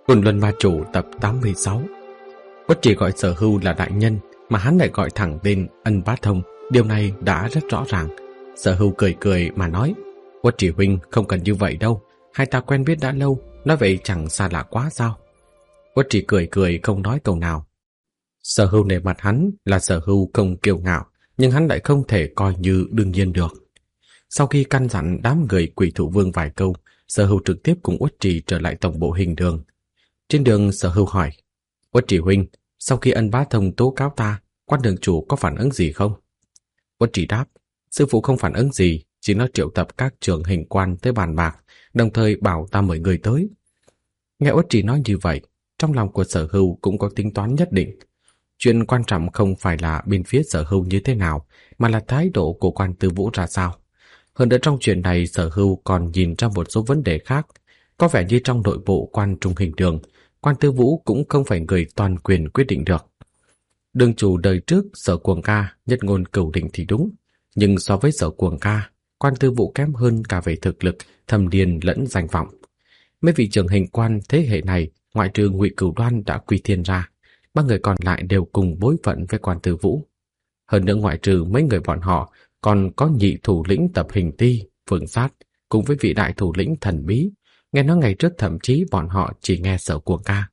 Côn Luân Ma Chủ tập 86. Quách Trì gọi Sở Hưu là đại nhân, mà hắn lại gọi thẳng tên Ân Bá Thông. Điều này đã rất rõ ràng. Sở Hưu cười cười mà nói: Quách Trì huynh không cần như vậy đâu, hai ta quen biết đã lâu, nói vậy chẳng xa lạ quá sao? Quách Trì cười cười không nói câu nào. Sở Hưu nể mặt hắn là Sở Hưu không kiêu ngạo, nhưng hắn lại không thể coi như đương nhiên được. Sau khi căn dặn đám người Quỷ Thủ Vương vài câu, Sở Hưu trực tiếp cùng Quách Trì trở lại tổng bộ Hình Đường. Trên đường, Sở Hưu hỏi: Quách Trì huynh, sau khi Ân Bá Thông tố cáo ta, quan đường chủ có phản ứng gì không? Quách Trì đáp: sư phụ không phản ứng gì, chỉ nói triệu tập các trưởng hình quan tới bàn bạc, đồng thời bảo ta mời người tới. Nghe Quách Trì nói như vậy, trong lòng của Sở Hưu cũng có tính toán nhất định. Chuyện quan trọng không phải là bên phía Sở Hưu như thế nào, mà là thái độ của quan Tư Vũ ra sao. Hơn nữa trong chuyện này, Sở Hưu còn nhìn ra một số vấn đề khác. Có vẻ như trong nội bộ quan Trung Hình Đường, quan Tư Vũ cũng không phải người toàn quyền quyết định được. Đường chủ đời trước Sở Cuồng Ca nhất ngôn cửu đỉnh thì đúng, nhưng so với Sở Cuồng Ca, quan Tư Vũ kém hơn cả về thực lực, thâm niên lẫn danh vọng. Mấy vị trưởng hình quan thế hệ này, ngoại trừ Ngụy Cửu Đoan đã quy thiên ra, ba người còn lại đều cùng bối phận với quan Tư Vũ. Hơn nữa ngoại trừ mấy người bọn họ, còn có nhị thủ lĩnh Tập Hình Ti, Phượng Sát, cùng với vị đại thủ lĩnh Thần Bí. Nghe nói ngày trước thậm chí bọn họ chỉ nghe Sở Cuồng Ca.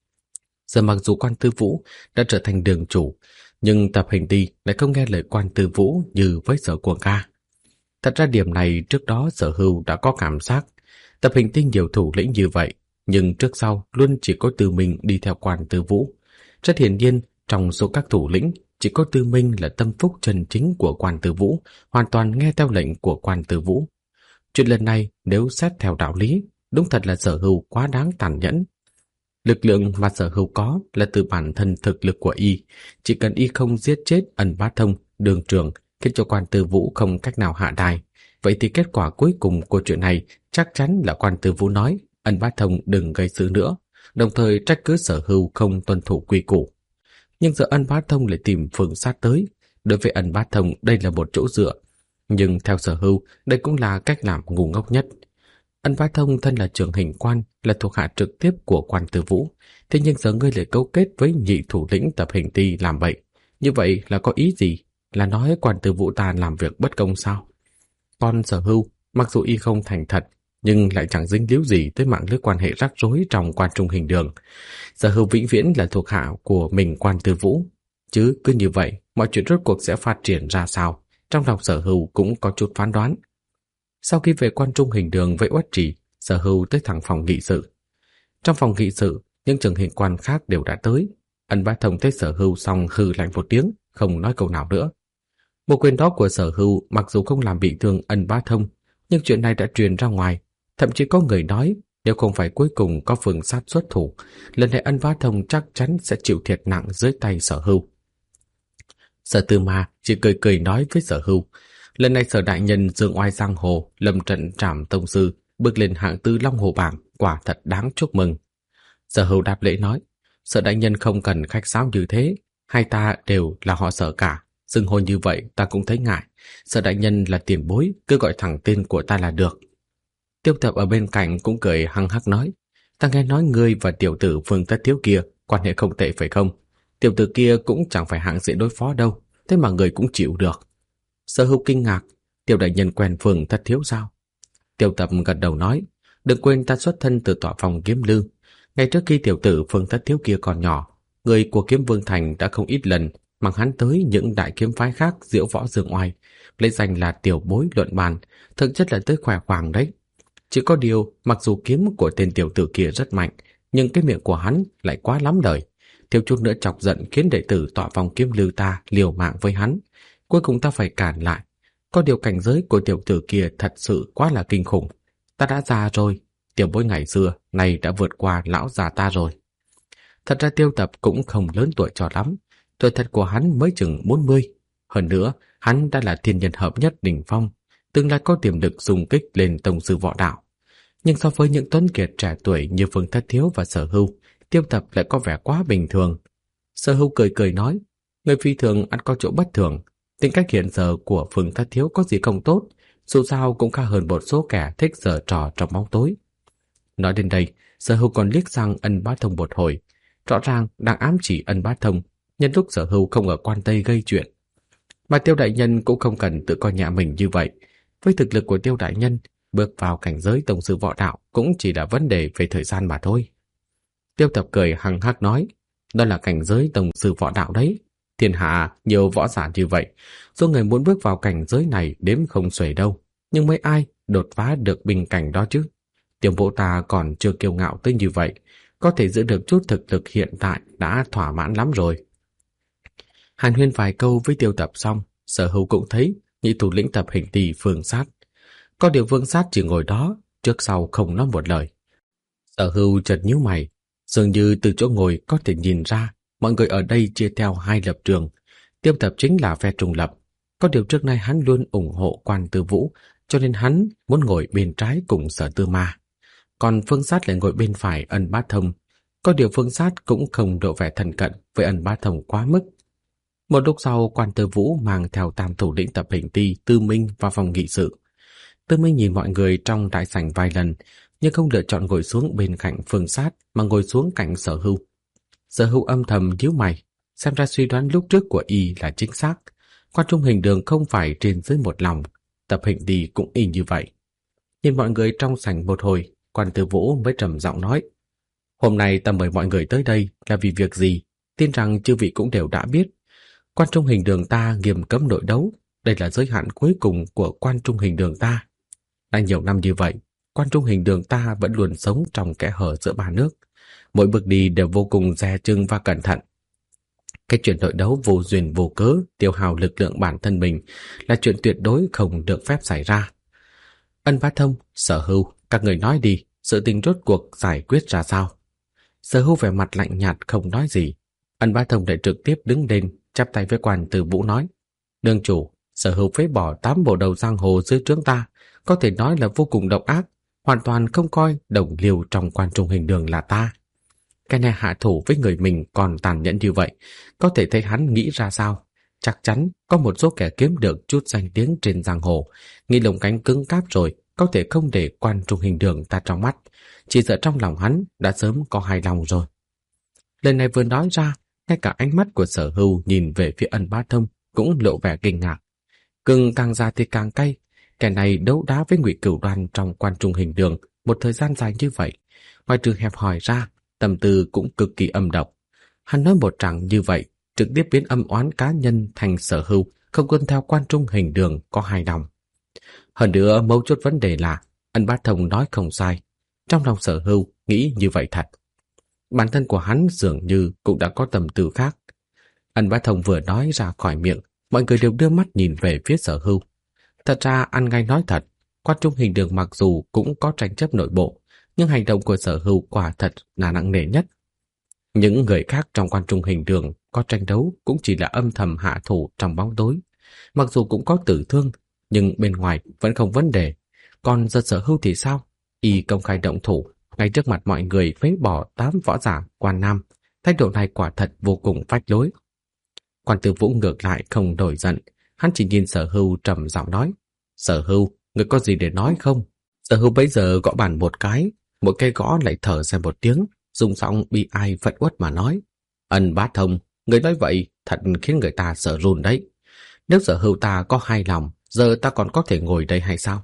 Giờ mặc dù quan Tư Vũ đã trở thành đường chủ, nhưng Tập Hình Ti lại không nghe lời quan Tư Vũ như với Sở Cuồng Ca. Thật ra điểm này trước đó Sở Hưu đã có cảm giác. Tập Hình Ti nhiều thủ lĩnh như vậy, nhưng trước sau luôn chỉ có Tư Minh đi theo quan Tư Vũ. Rất hiển nhiên, trong số các thủ lĩnh, chỉ có Tư Minh là tâm phúc chân chính của quan Tư Vũ, hoàn toàn nghe theo lệnh của quan Tư Vũ. Chuyện lần này nếu xét theo đạo lý, đúng thật là Sở Hưu quá đáng tàn nhẫn. Lực lượng mà Sở Hưu có là từ bản thân thực lực của y, chỉ cần y không giết chết Ân Bá Thông, đường trường, khiến cho quan Tư Vũ không cách nào hạ đài, vậy thì kết quả cuối cùng của chuyện này chắc chắn là quan Tư Vũ nói Ân Bá Thông đừng gây sự nữa, đồng thời trách cứ Sở Hưu không tuân thủ quy củ. Nhưng giờ Ân Bá Thông lại tìm Phượng Sát tới, đối với Ân Bá Thông đây là một chỗ dựa, nhưng theo Sở Hưu đây cũng là cách làm ngu ngốc nhất. Ân Bá Thông thân là trưởng hình quan, là thuộc hạ trực tiếp của quan Tư Vũ, thế nhưng giờ ngươi lại cấu kết với nhị thủ lĩnh Tập Hình Ti làm vậy. Như vậy là có ý gì? Là nói quan Tư Vũ ta làm việc bất công sao? Còn Sở Hưu, mặc dù y không thành thật, nhưng lại chẳng dính líu gì tới mạng lưới quan hệ rắc rối trong quan Trung Hình Đường. Sở Hưu vĩnh viễn là thuộc hạ của mình quan Tư Vũ, chứ cứ như vậy mọi chuyện rốt cuộc sẽ phát triển ra sao? Trong lòng Sở Hưu cũng có chút phán đoán. Sau khi về quan Trung Hình Đường với Quách Trì, Sở Hưu tới thẳng phòng nghị sự. Trong phòng nghị sự, những trưởng hình quan khác đều đã tới. Ân Bá Thông thấy Sở Hưu xong hừ lạnh một tiếng, không nói câu nào nữa. Một quyền đó của Sở Hưu mặc dù không làm bị thương Ân Bá Thông, nhưng chuyện này đã truyền ra ngoài. Thậm chí có người nói nếu không phải cuối cùng có Phượng Sát xuất thủ, lần này Ân Bá Thông chắc chắn sẽ chịu thiệt nặng dưới tay Sở Hưu. Sở Tư Ma chỉ cười cười nói với Sở Hưu, lần này Sở đại nhân dương oai giang hồ, lâm trận trảm tông sư, bước lên hạng tư Long Hồ bảng, quả thật đáng chúc mừng. Sở Hưu đáp lễ nói, Sở đại nhân không cần khách sáo như thế, hai ta đều là họ Sở cả, xưng hô như vậy ta cũng thấy ngại. Sở đại nhân là tiền bối, cứ gọi thẳng tên của ta là được. Tiêu Tập ở bên cạnh cũng cười hăng hắc nói, ta nghe nói ngươi và tiểu tử Phương Tất Thiếu kia quan hệ không tệ phải không? Tiểu tử kia cũng chẳng phải hạng dễ đối phó đâu, thế mà người cũng chịu được. Sở Hưu kinh ngạc, Tiêu đại nhân quen Phương Tất Thiếu sao? Tiêu Tập gật đầu nói, đừng quên ta xuất thân từ tọa phòng Kiếm Lư. Ngay trước khi tiểu tử Phương Tất Thiếu kia còn nhỏ, người của Kiếm Vương Thành đã không ít lần mang hắn tới những đại kiếm phái khác diễu võ dương oai, lấy danh là tiểu bối luận bàn, thực chất là tới khỏe khoàng đấy. Chỉ có điều, mặc dù kiếm của tên tiểu tử kia rất mạnh, nhưng cái miệng của hắn lại quá lắm lời, thiếu chút nữa chọc giận khiến đệ tử tọa phòng Kiếm Lư ta liều mạng với hắn. Cuối cùng ta phải cản lại. Có điều cảnh giới của tiểu tử kia thật sự quá là kinh khủng. Ta đã già rồi, tiểu bối ngày xưa này đã vượt qua lão già ta rồi. Thật ra Tiêu Tập cũng không lớn tuổi cho lắm, tuổi thật của hắn mới chừng 40. Hơn nữa, hắn đã là thiên nhân hợp nhất đỉnh phong, tương lai có tiềm lực xung kích lên tông sư võ đạo. Nhưng so với những tuấn kiệt trẻ tuổi như Phương Thất Thiếu và Sở Hưu, Tiêu Tập lại có vẻ quá bình thường. Sở Hưu cười cười nói, người phi thường ăn có chỗ bất thường, tính cách hiện giờ của Phương Thất Thiếu có gì không tốt, dù sao cũng khá hơn một số kẻ thích giở trò trong bóng tối. Nói đến đây, Sở Hưu còn liếc sang Ân Bá Thông một hồi, rõ ràng đang ám chỉ Ân Bá Thông nhân lúc Sở Hưu không ở quan Tây gây chuyện. Mà Tiêu đại nhân cũng không cần tự coi nhẹ mình như vậy. Với thực lực của Tiêu đại nhân, bước vào cảnh giới tổng sư võ đạo cũng chỉ là vấn đề về thời gian mà thôi. Tiêu Tập cười hằng hắc nói, đó là cảnh giới tổng sư võ đạo đấy. Thiên hạ nhiều võ giả như vậy, số người muốn bước vào cảnh giới này đếm không xuể đâu. Nhưng mấy ai đột phá được bình cảnh đó chứ? Tiểu bộ ta còn chưa kiêu ngạo tới như vậy, có thể giữ được chút thực lực hiện tại đã thỏa mãn lắm rồi. Hàn huyên vài câu với Tiêu Tập xong, Sở Hưu cũng thấy nhị thủ lĩnh Tập Hình Tỳ Phương Sát. Có điều Phương Sát chỉ ngồi đó, trước sau không nói một lời. Sở Hưu chợt nhíu mày, dường như từ chỗ ngồi có thể nhìn ra mọi người ở đây chia theo hai lập trường. Tiêu Tập chính là phe trung lập, có điều trước nay hắn luôn ủng hộ Quan Tư Vũ, cho nên hắn muốn ngồi bên trái cùng Sở Tư Ma. Còn Phương Sát lại ngồi bên phải Ân Bá Thông, có điều Phương Sát cũng không độ vẻ thân cận với Ân Bá Thông quá mức. Một lúc sau, Quan Tư Vũ mang theo tam thủ lĩnh Tập Hình Tỳ Tư Minh vào phòng nghị sự. Tư Minh nhìn mọi người trong đại sảnh vài lần, nhưng không lựa chọn ngồi xuống bên cạnh Phương Sát mà ngồi xuống cạnh Sở Hưu. Sở Hưu âm thầm nhíu mày, xem ra suy đoán lúc trước của y là chính xác. Quan Trung Hình Đường không phải trên dưới một lòng, Tập Hình Tỳ cũng y như vậy. Nhìn mọi người trong sảnh một hồi, Quan Tư Vũ mới trầm giọng nói, hôm nay ta mời mọi người tới đây là vì việc gì, tin rằng chư vị cũng đều đã biết. Quan Trung Hình Đường ta nghiêm cấm nội đấu, đây là giới hạn cuối cùng của Quan Trung Hình Đường ta. Đã nhiều năm như vậy, Quan Trung Hình Đường ta vẫn luôn sống trong kẽ hở giữa ba nước. Mỗi bước đi đều vô cùng dè chừng và cẩn thận. Cái chuyện nội đấu vô duyên vô cớ, tiêu hao lực lượng bản thân mình là chuyện tuyệt đối không được phép xảy ra. Ân Bá Thông, Sở Hưu, các người nói đi, sự tình rốt cuộc giải quyết ra sao? Sở Hưu vẻ mặt lạnh nhạt không nói gì. Ân Bá Thông lại trực tiếp đứng lên, chắp tay với Quan Tư Vũ nói, đương chủ, Sở Hưu phế bỏ 8 bộ đầu giang hồ dưới trướng ta, có thể nói là vô cùng độc ác, hoàn toàn không coi đồng liều trong Quan Trung Hình Đường là ta. Cái này hạ thủ với người mình còn tàn nhẫn như vậy, có thể thấy hắn nghĩ ra sao. Chắc chắn có một số kẻ kiếm được chút danh tiếng trên giang hồ, nghĩ lồng cánh cứng cáp rồi, có thể không để Quan Trung Hình Đường ta trong mắt, chỉ sợ trong lòng hắn đã sớm có hài lòng rồi. Lần này vừa nói ra, ngay cả ánh mắt của Sở Hưu nhìn về phía Ân Bá Thông cũng lộ vẻ kinh ngạc. Gừng càng già thì càng cay, kẻ này đấu đá với Ngụy Cửu Đoan trong Quan Trung Hình Đường một thời gian dài như vậy, ngoài trừ hẹp hòi ra, tâm tư cũng cực kỳ âm độc. Hắn nói một tràng như vậy, trực tiếp biến âm oán cá nhân thành Sở Hưu không tuân theo Quan Trung Hình Đường có hài lòng. Hơn nữa, mấu chốt vấn đề là Ân Bá Thông nói không sai, trong lòng Sở Hưu nghĩ như vậy thật. Bản thân của hắn dường như cũng đã có tâm tư khác. Ân Bá Thông vừa nói ra khỏi miệng, mọi người đều đưa mắt nhìn về phía Sở Hưu. Thật ra ăn ngay nói thật, Quan Trung Hình Đường mặc dù cũng có tranh chấp nội bộ, nhưng hành động của Sở Hưu quả thật là nặng nề nhất. Những người khác trong Quan Trung Hình Đường có tranh đấu cũng chỉ là âm thầm hạ thủ trong bóng tối. Mặc dù cũng có tử thương, nhưng bên ngoài vẫn không vấn đề. Còn giờ Sở Hưu thì sao? Y công khai động thủ, ngay trước mặt mọi người phế bỏ 8 võ giả Quan Nam. Thái độ này quả thật vô cùng phách lối. Quan Tư Vũ ngược lại không nổi giận, hắn chỉ nhìn Sở Hưu trầm giọng nói, Sở Hưu, người có gì để nói không? Sở Hưu bấy giờ gõ bàn một cái, mỗi cây gõ lại thở ra một tiếng, dùng giọng bị ai phẫn uất mà nói, Ân Bá Thông, người nói vậy thật khiến người ta sợ run đấy. Nếu Sở Hưu ta có hai lòng, giờ ta còn có thể ngồi đây hay sao?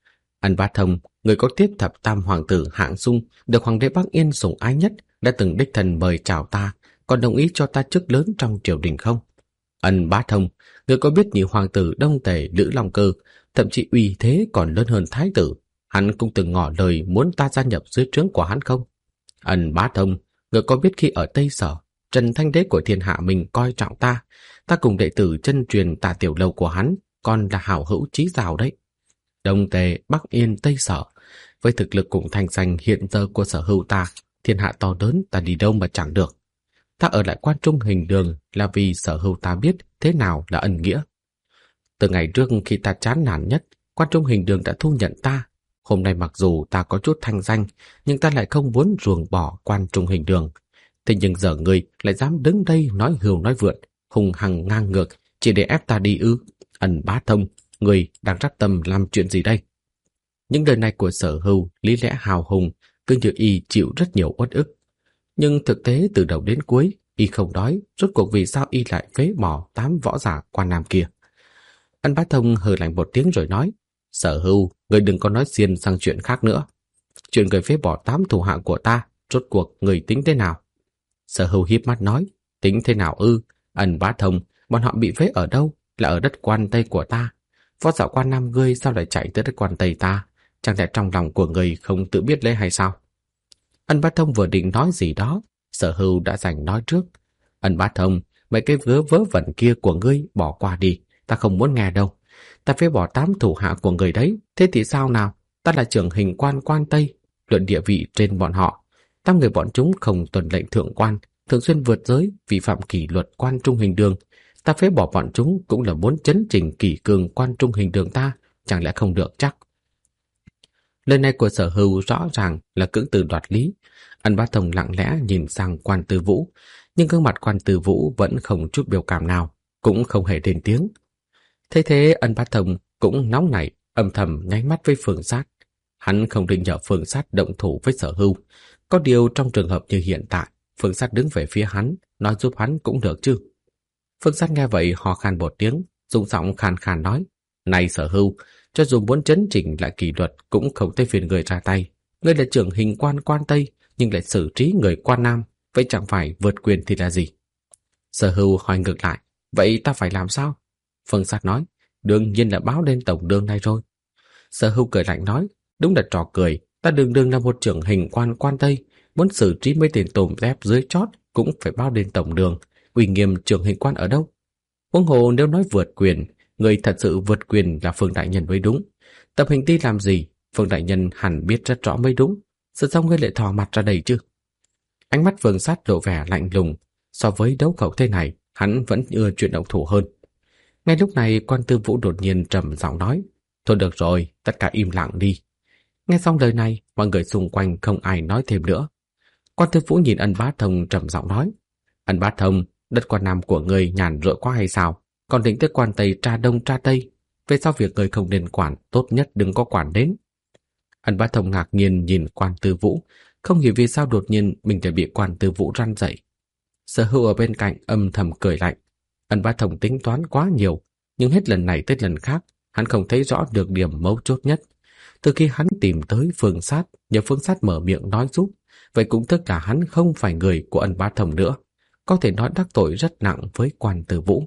Ân Bá Thông, người có tiếp thập tam hoàng tử Hạng Sung, được hoàng đế Bắc Yên sủng ái nhất, đã từng đích thân mời chào ta, còn đồng ý cho ta chức lớn trong triều đình không? Ân Bá Thông, người có biết nhị hoàng tử Đông Tề Lữ Long Cơ, thậm chí uy thế còn lớn hơn thái tử, hắn cũng từng ngỏ lời muốn ta gia nhập dưới trướng của hắn không? Ân Bá Thông, người có biết khi ở Tây Sở, Trần Thanh Đế của thiên hạ mình coi trọng ta cùng đệ tử chân truyền Tả Tiểu Lâu của hắn còn là hảo hữu chí giao đấy. Đông Tề, Bắc Yên, Tây Sở, với thực lực cùng thành danh hiện giờ của Sở Hưu ta, thiên hạ to lớn ta đi đâu mà chẳng được. Ta ở lại Quan Trung Hình Đường là vì Sở Hưu ta biết thế nào là ân nghĩa. Từ ngày trước khi ta chán nản nhất, Quan Trung Hình Đường đã thu nhận ta. Hôm nay mặc dù ta có chút thanh danh, nhưng ta lại không muốn ruồng bỏ Quan Trung Hình Đường. Thế nhưng giờ ngươi lại dám đứng đây nói hưu nói vượn, hùng hằng ngang ngược, chỉ để ép ta đi ư? Ân Bá Thông, ngươi đang rắc tâm làm chuyện gì đây? Những lời này của Sở Hưu lý lẽ hào hùng, cứ như y chịu rất nhiều uất ức. Nhưng thực tế từ đầu đến cuối, y không đói, rốt cuộc vì sao y lại phế bỏ 8 võ giả Quan Nam kia. Ân Bá Thông hừ lạnh một tiếng rồi nói, Sở Hưu, người đừng có nói xiên sang chuyện khác nữa. Chuyện người phế bỏ 8 thủ hạ của ta, rốt cuộc người tính thế nào? Sở Hưu híp mắt nói, tính thế nào ư? Ân Bá Thông, bọn họ bị phế ở đâu? Là ở đất Quan Tây của ta. Võ giả Quan Nam ngươi sao lại chạy tới đất Quan Tây ta? Chẳng lẽ trong lòng của người không tự biết lấy hay sao? Ân Bá Thông vừa định nói gì đó, Sở Hưu đã giành nói trước. Ân Bá Thông, mấy cái vớ vẩn kia của ngươi bỏ qua đi, ta không muốn nghe đâu. Ta phải bỏ 8 thủ hạ của người đấy, thế thì sao nào? Ta là trưởng hình quan Quan Tây, luận địa vị trên bọn họ. 8 người bọn chúng không tuân lệnh thượng quan, thường xuyên vượt giới, vi phạm kỷ luật quan trung hình đường. Ta phế bỏ bọn chúng cũng là muốn chấn chỉnh kỷ cương quan trung hình đường ta, chẳng lẽ không được chắc? Lời này của Sở Hưu rõ ràng là cưỡng từ đoạt lý. Ân Bá Thông lặng lẽ nhìn sang Quan Tư Vũ, nhưng gương mặt Quan Tư Vũ vẫn không chút biểu cảm nào, cũng không hề lên tiếng. Thế thế Ân Bá Thông cũng nóng nảy, âm thầm nháy mắt với Phương Sát. Hắn không định nhờ Phương Sát động thủ với Sở Hưu. Có điều trong trường hợp như hiện tại, Phương Sát đứng về phía hắn, nói giúp hắn cũng được chứ. Phương Sát nghe vậy hò khan một tiếng, dùng giọng khàn khàn nói, này Sở Hưu, cho dù muốn chấn chỉnh lại kỷ luật cũng không tới phiền người ra tay. Ngươi là trưởng hình quan Quan Tây, nhưng lại xử trí người Quan Nam, vậy chẳng phải vượt quyền thì là gì? Sở Hưu hỏi ngược lại, vậy ta phải làm sao? Phương Sát nói, đương nhiên là báo lên tổng đương này rồi. Sở Hưu cười lạnh nói, đúng là trò cười, ta đương là một trưởng hình quan Quan Tây, muốn xử trí mấy tên tôm dép dưới chót cũng phải báo lên tổng đường. Uy nghiêm trưởng hình quan ở đâu? Huống hồ nếu nói vượt quyền, người thật sự vượt quyền là Phương đại nhân mới đúng. Tập hình ti làm gì, Phương đại nhân hẳn biết rất rõ mới đúng. Sao ngươi lại thò mặt ra đây chứ? Ánh mắt Phương Sát lộ vẻ lạnh lùng. So với đấu khẩu thế này, hắn vẫn ưa chuyện động thủ hơn. Ngay lúc này, Quan Tư Vũ đột nhiên trầm giọng nói, thôi được rồi, tất cả im lặng đi. Nghe xong lời này, mọi người xung quanh không ai nói thêm nữa. Quan Tư Vũ nhìn Ân Bá Thông trầm giọng nói, Ân Bá Thông, đất Quan Nam của ngươi nhàn rỗi quá hay sao? Còn định tới Quan Tây tra đông tra tây, về sau việc ngươi không nên quản, tốt nhất đừng có quản đến. Ân Bá Thông ngạc nhiên nhìn Quan Tư Vũ, không hiểu vì sao đột nhiên mình lại bị Quan Tư Vũ răn dậy. Sở Hưu ở bên cạnh âm thầm cười lạnh. Ân Bá Thông tính toán quá nhiều, nhưng hết lần này tới lần khác, hắn không thấy rõ được điểm mấu chốt nhất. Từ khi hắn tìm tới Phương Sát, nhờ Phương Sát mở miệng nói giúp, vậy cũng tức là hắn không phải người của Ân Bá Thông nữa, có thể nói đắc tội rất nặng với Quan Tư Vũ.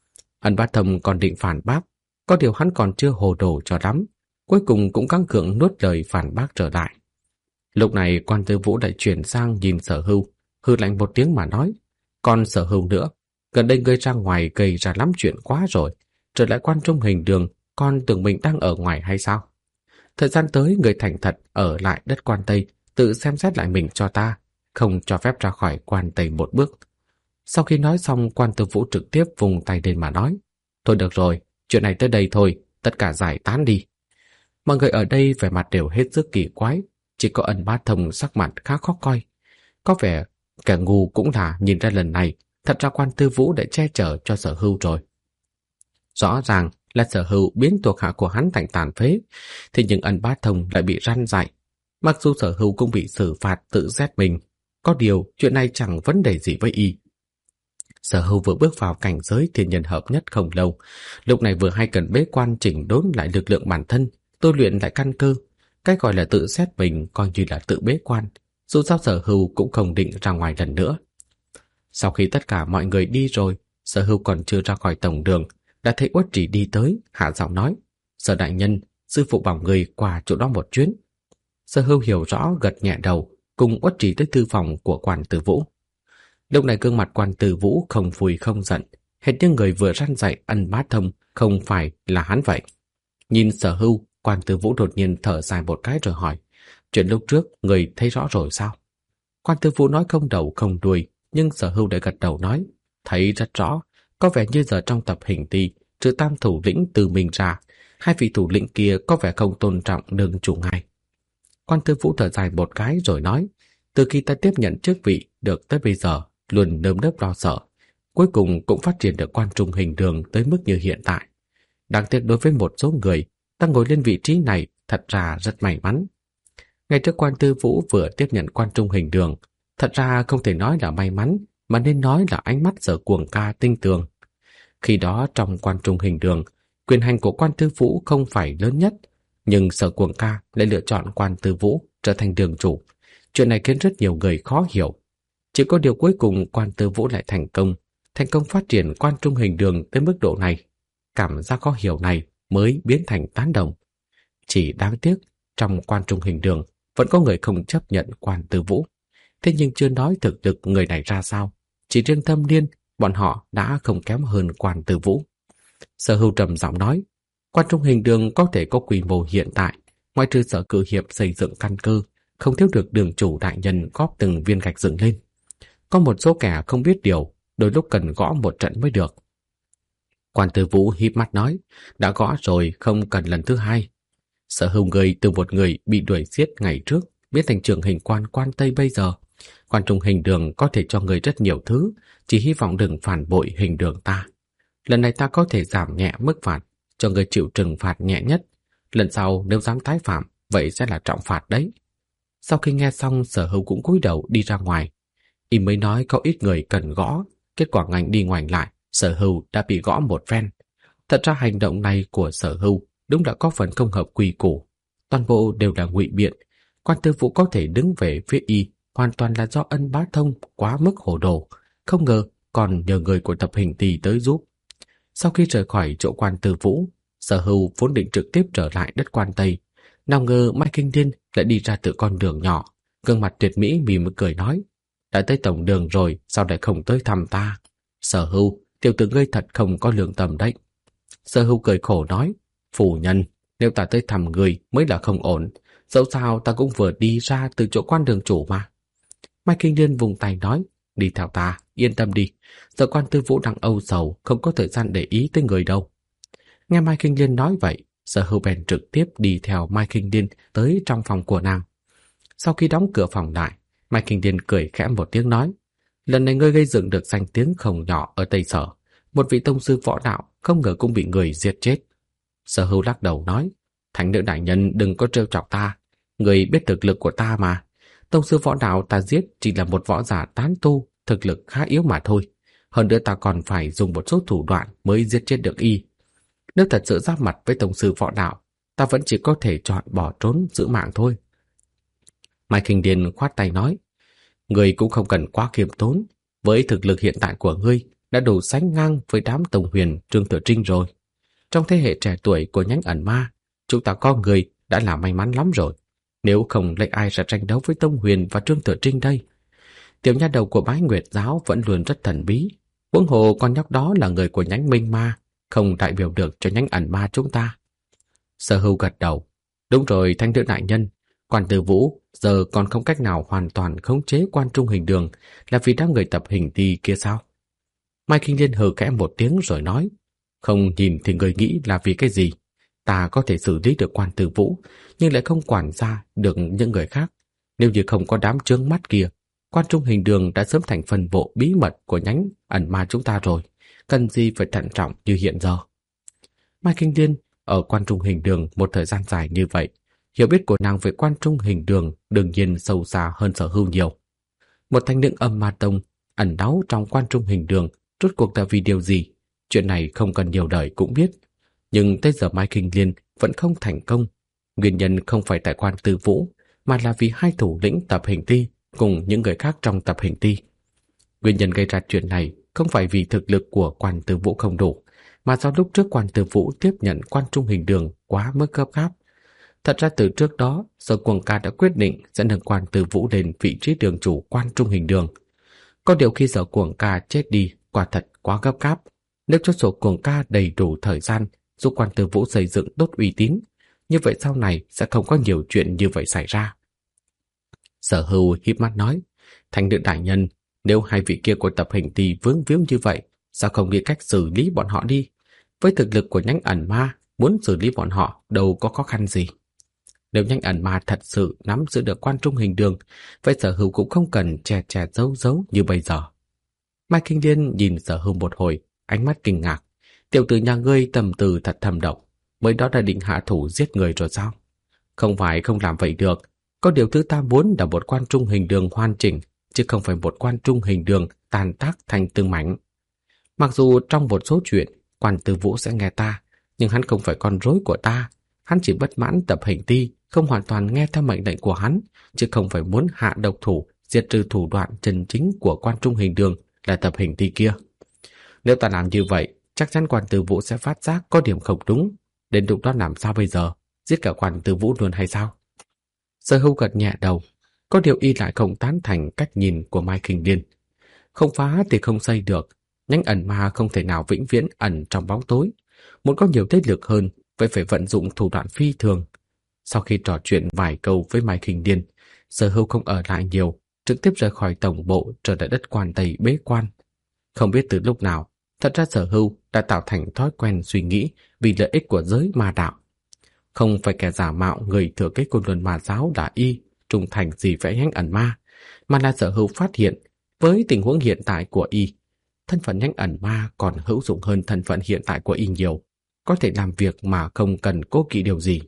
Ân Bá Thông còn định phản bác, có điều hắn còn chưa hồ đồ cho lắm, cuối cùng cũng gắng gượng nuốt lời phản bác trở lại. Lúc này Quan Tư Vũ lại chuyển sang nhìn Sở Hưu, hừ lạnh một tiếng mà nói, còn Sở Hưu nữa, gần đây ngươi ra ngoài gây ra lắm chuyện quá rồi, trở lại quan trung hình đường, con tưởng mình đang ở ngoài hay sao? Thời gian tới người thành thật ở lại đất Quan Tây, tự xem xét lại mình cho ta, không cho phép ra khỏi Quan Tây một bước. Sau khi nói xong, Quan Tư Vũ trực tiếp vùng tay lên mà nói, thôi được rồi, chuyện này tới đây thôi, tất cả giải tán đi. Mọi người ở đây vẻ mặt đều hết sức kỳ quái, chỉ có Ân Bá Thông sắc mặt khá khó coi. Có vẻ kẻ ngu cũng là nhìn ra lần này, thật ra Quan Tư Vũ đã che chở cho Sở Hưu rồi. Rõ ràng là Sở Hưu biến thuộc hạ của hắn thành tàn phế, thế nhưng Ân Bá Thông lại bị răn dạy. Mặc dù Sở Hưu cũng bị xử phạt tự xét mình, có điều chuyện này chẳng vấn đề gì với y. Sở Hưu vừa bước vào cảnh giới thiên nhân hợp nhất không lâu, lúc này vừa hay cần bế quan chỉnh đốn lại lực lượng bản thân, tôi luyện lại căn cơ. Cái gọi là tự xét mình coi như là tự bế quan, dù sao Sở Hưu cũng không định ra ngoài lần nữa. Sau khi tất cả mọi người đi rồi, Sở Hưu còn chưa ra khỏi tổng đường, đã thấy Uất Trì đi tới, hạ giọng nói, Sở đại nhân, sư phụ bảo người qua chỗ đó một chuyến. Sở Hưu hiểu rõ gật nhẹ đầu, cùng Uất Trì tới thư phòng của Quan Tư Vũ. Lúc này gương mặt Quan Tư Vũ không vui không giận, hệt như người vừa răn dạy Ân Bá Thông không phải là hắn vậy. Nhìn Sở Hưu, Quan Tư Vũ đột nhiên thở dài một cái rồi hỏi, chuyện lúc trước người thấy rõ rồi sao? Quan Tư Vũ nói không đầu không đuôi, nhưng Sở Hưu đã gật đầu nói, thấy rất rõ, có vẻ như giờ trong tập hình ti, trừ tam thủ lĩnh từ mình ra, hai vị thủ lĩnh kia có vẻ không tôn trọng đường chủ ngài. Quan Tư Vũ thở dài một cái rồi nói, từ khi ta tiếp nhận chức vị được tới bây giờ, luôn nơm nớp lo sợ, cuối cùng cũng phát triển được quan trung hình đường tới mức như hiện tại. Đáng tiếc đối với một số người, ta ngồi lên vị trí này thật ra rất may mắn. Ngày trước Quan Tư Vũ vừa tiếp nhận Quan Trung Hình Đường, thật ra không thể nói là may mắn, mà nên nói là ánh mắt Sở Cuồng Ca tinh tường. Khi đó trong Quan Trung Hình Đường, quyền hành của Quan Tư Vũ không phải lớn nhất, nhưng Sở Cuồng Ca lại lựa chọn Quan Tư Vũ trở thành đường chủ. Chuyện này khiến rất nhiều người khó hiểu. Chỉ có điều cuối cùng Quan Tư Vũ lại thành công phát triển Quan Trung Hình Đường tới mức độ này. Cảm giác khó hiểu này mới biến thành tán đồng. Chỉ đáng tiếc, trong Quan Trung Hình Đường vẫn có người không chấp nhận Quan Tư Vũ. Thế nhưng chưa nói thực lực người này ra sao, chỉ riêng Thâm Niên, bọn họ đã không kém hơn Quan Tư Vũ. Sở Hưu trầm giọng nói, Quan Trung Hình Đường có thể có quy mô hiện tại, ngoại trừ Sở Cử Hiệp xây dựng căn cơ, không thiếu được đường chủ đại nhân góp từng viên gạch dựng lên. Có một số kẻ không biết điều, đôi lúc cần gõ một trận mới được. Quan Tư Vũ híp mắt nói, đã gõ rồi, không cần lần thứ hai. Sở Hưu người từ một người bị đuổi giết ngày trước biến thành trưởng hình quan Quan Tây bây giờ. Quan Trung Hình Đường có thể cho người rất nhiều thứ, chỉ hy vọng đừng phản bội Hình Đường ta. Lần này ta có thể giảm nhẹ mức phạt, cho người chịu trừng phạt nhẹ nhất. Lần sau nếu dám tái phạm, vậy sẽ là trọng phạt đấy. Sau khi nghe xong, Sở Hưu cũng cúi đầu đi ra ngoài. Y mới nói có ít người cần gõ, kết quả ngành đi ngoảnh lại, Sở Hưu đã bị gõ một phen. Thật ra hành động này của Sở Hưu đúng đã có phần không hợp quy củ. Toàn bộ đều là ngụy biện. Quan Tư Vũ có thể đứng về phía y hoàn toàn là do Ân Bá Thông quá mức hồ đồ, không ngờ còn nhờ người của tập hình Tỳ tới giúp. Sau khi rời khỏi chỗ Quan Tư Vũ, Sở Hưu vốn định trực tiếp trở lại đất Quan Tây, nào ngờ Mai Kinh Điên lại đi ra từ con đường nhỏ, gương mặt tuyệt mỹ mỉm cười nói, đã tới tổng đường rồi, sao lại không tới thăm ta? Sở Hưu, tiểu tử ngươi thật không có lương tâm đấy. Sở Hưu cười khổ nói, phu nhân, nếu ta tới thăm người mới là không ổn, dẫu sao ta cũng vừa đi ra từ chỗ Quan đường chủ mà. Mai Kinh Điên vùng tay nói, đi theo ta, yên tâm đi, giờ Quan Tư Vũ đang âu sầu, không có thời gian để ý tới người đâu. Nghe Mai Kinh Điên nói vậy, Sở Hưu bèn trực tiếp đi theo Mai Kinh Điên tới trong phòng của nàng. Sau khi đóng cửa phòng lại, Mai Kinh Điên cười khẽ một tiếng nói, lần này ngươi gây dựng được danh tiếng không nhỏ ở Tây Sở, một vị tông sư võ đạo không ngờ cũng bị người giết chết. Sở Hưu lắc đầu nói, Thánh nữ đại nhân đừng có trêu chọc ta, người biết thực lực của ta mà. Tông sư võ đạo ta giết chỉ là một võ giả tán tu, thực lực khá yếu mà thôi. Hơn nữa ta còn phải dùng một số thủ đoạn mới giết chết được y. Nếu thật sự giáp mặt với tông sư võ đạo, ta vẫn chỉ có thể chọn bỏ trốn giữ mạng thôi. Mai Kinh Điền khoát tay nói, ngươi cũng không cần quá khiêm tốn, với thực lực hiện tại của ngươi đã đủ sánh ngang với đám Tông Huyền, Trương Thừa Trinh rồi. Trong thế hệ trẻ tuổi của nhánh ẩn ma, chúng ta có người đã là may mắn lắm rồi. Nếu không lấy ai ra tranh đấu với Tông Huyền và Trương Thừa Trinh đây? Tiểu nha đầu của Bái Nguyệt giáo vẫn luôn rất thần bí. Huống hồ con nhóc đó là người của nhánh Minh Ma, không đại biểu được cho nhánh ẩn ma chúng ta. Sở Hưu gật đầu. Đúng rồi, Thanh nữ đại nhân, Quan Tư Vũ giờ còn không cách nào hoàn toàn khống chế Quan Trung Hình Đường là vì đám người tập hình Tỳ kia sao? Mai Kinh Liên hừ khẽ một tiếng rồi nói, không nhìn thì người nghĩ là vì cái gì? Ta có thể xử lý được Quan Tư Vũ, nhưng lại không quản ra được những người khác. Nếu như không có đám chướng mắt kia, Quan Trung Hình Đường đã sớm thành phần bộ bí mật của nhánh ẩn ma chúng ta rồi. Cần gì phải thận trọng như hiện giờ? Mai Kinh Liên ở Quan Trung Hình Đường một thời gian dài như vậy, hiểu biết của nàng về Quan Trung Hình Đường đương nhiên sâu xa hơn Sở Hưu nhiều. Một thanh nữ âm ma tông ẩn náu trong Quan Trung Hình Đường rốt cuộc là vì điều gì? Chuyện này không cần nhiều đời cũng biết. Nhưng tới giờ Mai Kinh Liên vẫn không thành công. Nguyên nhân không phải tại Quan Tư Vũ, mà là vì hai thủ lĩnh tập hình Ti cùng những người khác trong tập hình Ti. Nguyên nhân gây ra chuyện này không phải vì thực lực của Quan Tư Vũ không đủ, mà do lúc trước Quan Tư Vũ tiếp nhận Quan Trung Hình Đường quá mức gấp gáp. Thật ra từ trước đó, Sở Cuồng Ca đã quyết định sẽ nâng Quan Tư Vũ lên vị trí đường chủ Quan Trung Hình Đường. Có điều khi Sở Cuồng Ca chết đi, quả thật quá gấp gáp. Nếu cho Sở Cuồng Ca đầy đủ thời gian giúp Quan Tư Vũ xây dựng tốt uy tín, như vậy sau này sẽ không có nhiều chuyện như vậy xảy ra. Sở Hưu híp mắt nói, Thanh nữ đại nhân, nếu hai vị kia của tập hình Tỳ vướng víu như vậy, sao không nghĩ cách xử lý bọn họ đi? Với thực lực của nhánh ẩn ma, muốn xử lý bọn họ đâu có khó khăn gì. Nếu nhánh ẩn ma thật sự nắm giữ được Quan Trung Hình Đường, vậy Sở Hưu cũng không cần che che giấu giấu như bây giờ. Mai Kinh Liên nhìn Sở Hưu một hồi, ánh mắt kinh ngạc. Tiểu tử nhà ngươi tầm từ thật thầm độc, mới đó đã định hạ thủ giết người rồi sao? Không phải không làm vậy được, Có điều thứ ta muốn là một quan trung hình đường hoàn chỉnh, chứ không phải một quan trung hình đường tàn tác thành từng mảnh. Mặc dù trong một số chuyện, quan Tư Vũ sẽ nghe ta, nhưng hắn không phải con rối của ta. Hắn chỉ bất mãn Tập Hình Ti không hoàn toàn nghe theo mệnh lệnh của hắn, chứ không phải muốn hạ độc thủ, diệt trừ thủ đoạn chân chính của quan trung hình đường là Tập Hình Ti kia. Nếu ta làm như vậy, chắc chắn quan Tư Vũ sẽ phát giác có điểm không đúng. Đến lúc đó làm sao bây giờ? Giết cả quan Tư Vũ luôn hay sao? Sở Hưu gật nhẹ đầu. Có điều y lại không tán thành cách nhìn của Mai Khinh Liên. Không phá thì không xây được. Nhánh ẩn ma không thể nào vĩnh viễn ẩn trong bóng tối. Muốn có nhiều thế lực hơn, vậy phải vận dụng thủ đoạn phi thường. Sau khi trò chuyện vài câu với Mai Khinh Liên, Sở Hưu không ở lại nhiều, trực tiếp rời khỏi tổng bộ trở lại đất Quan Tây bế quan. Không biết từ lúc nào, thật ra Sở Hưu đã tạo thành thói quen suy nghĩ vì lợi ích của giới ma đạo. Không phải kẻ giả mạo người thừa kế Côn Luân Ma giáo là y trung thành gì với nhánh ẩn ma, mà là Sở Hưu phát hiện với tình huống hiện tại của y, thân phận nhánh ẩn ma còn hữu dụng hơn thân phận hiện tại của y nhiều, có thể làm việc mà không cần cố kỵ điều gì.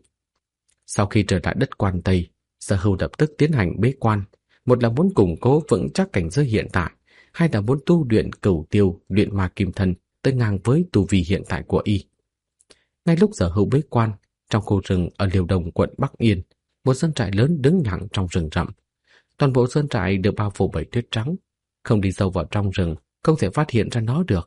Sau khi trở lại đất Quan Tây, Sở Hưu lập tức tiến hành bế quan, một là muốn củng cố vững chắc cảnh giới hiện tại, hai là muốn tu luyện Cửu Tiêu, luyện ma kim thân tới ngang với tu vi hiện tại của y. Ngay lúc Sở Hưu bế quan, trong khu rừng ở Liêu Đồng quận Bắc Yên, một sơn trại lớn đứng lặng trong rừng rậm. Toàn bộ sơn trại được bao phủ bởi tuyết trắng, không đi sâu vào trong rừng không thể phát hiện ra nó được.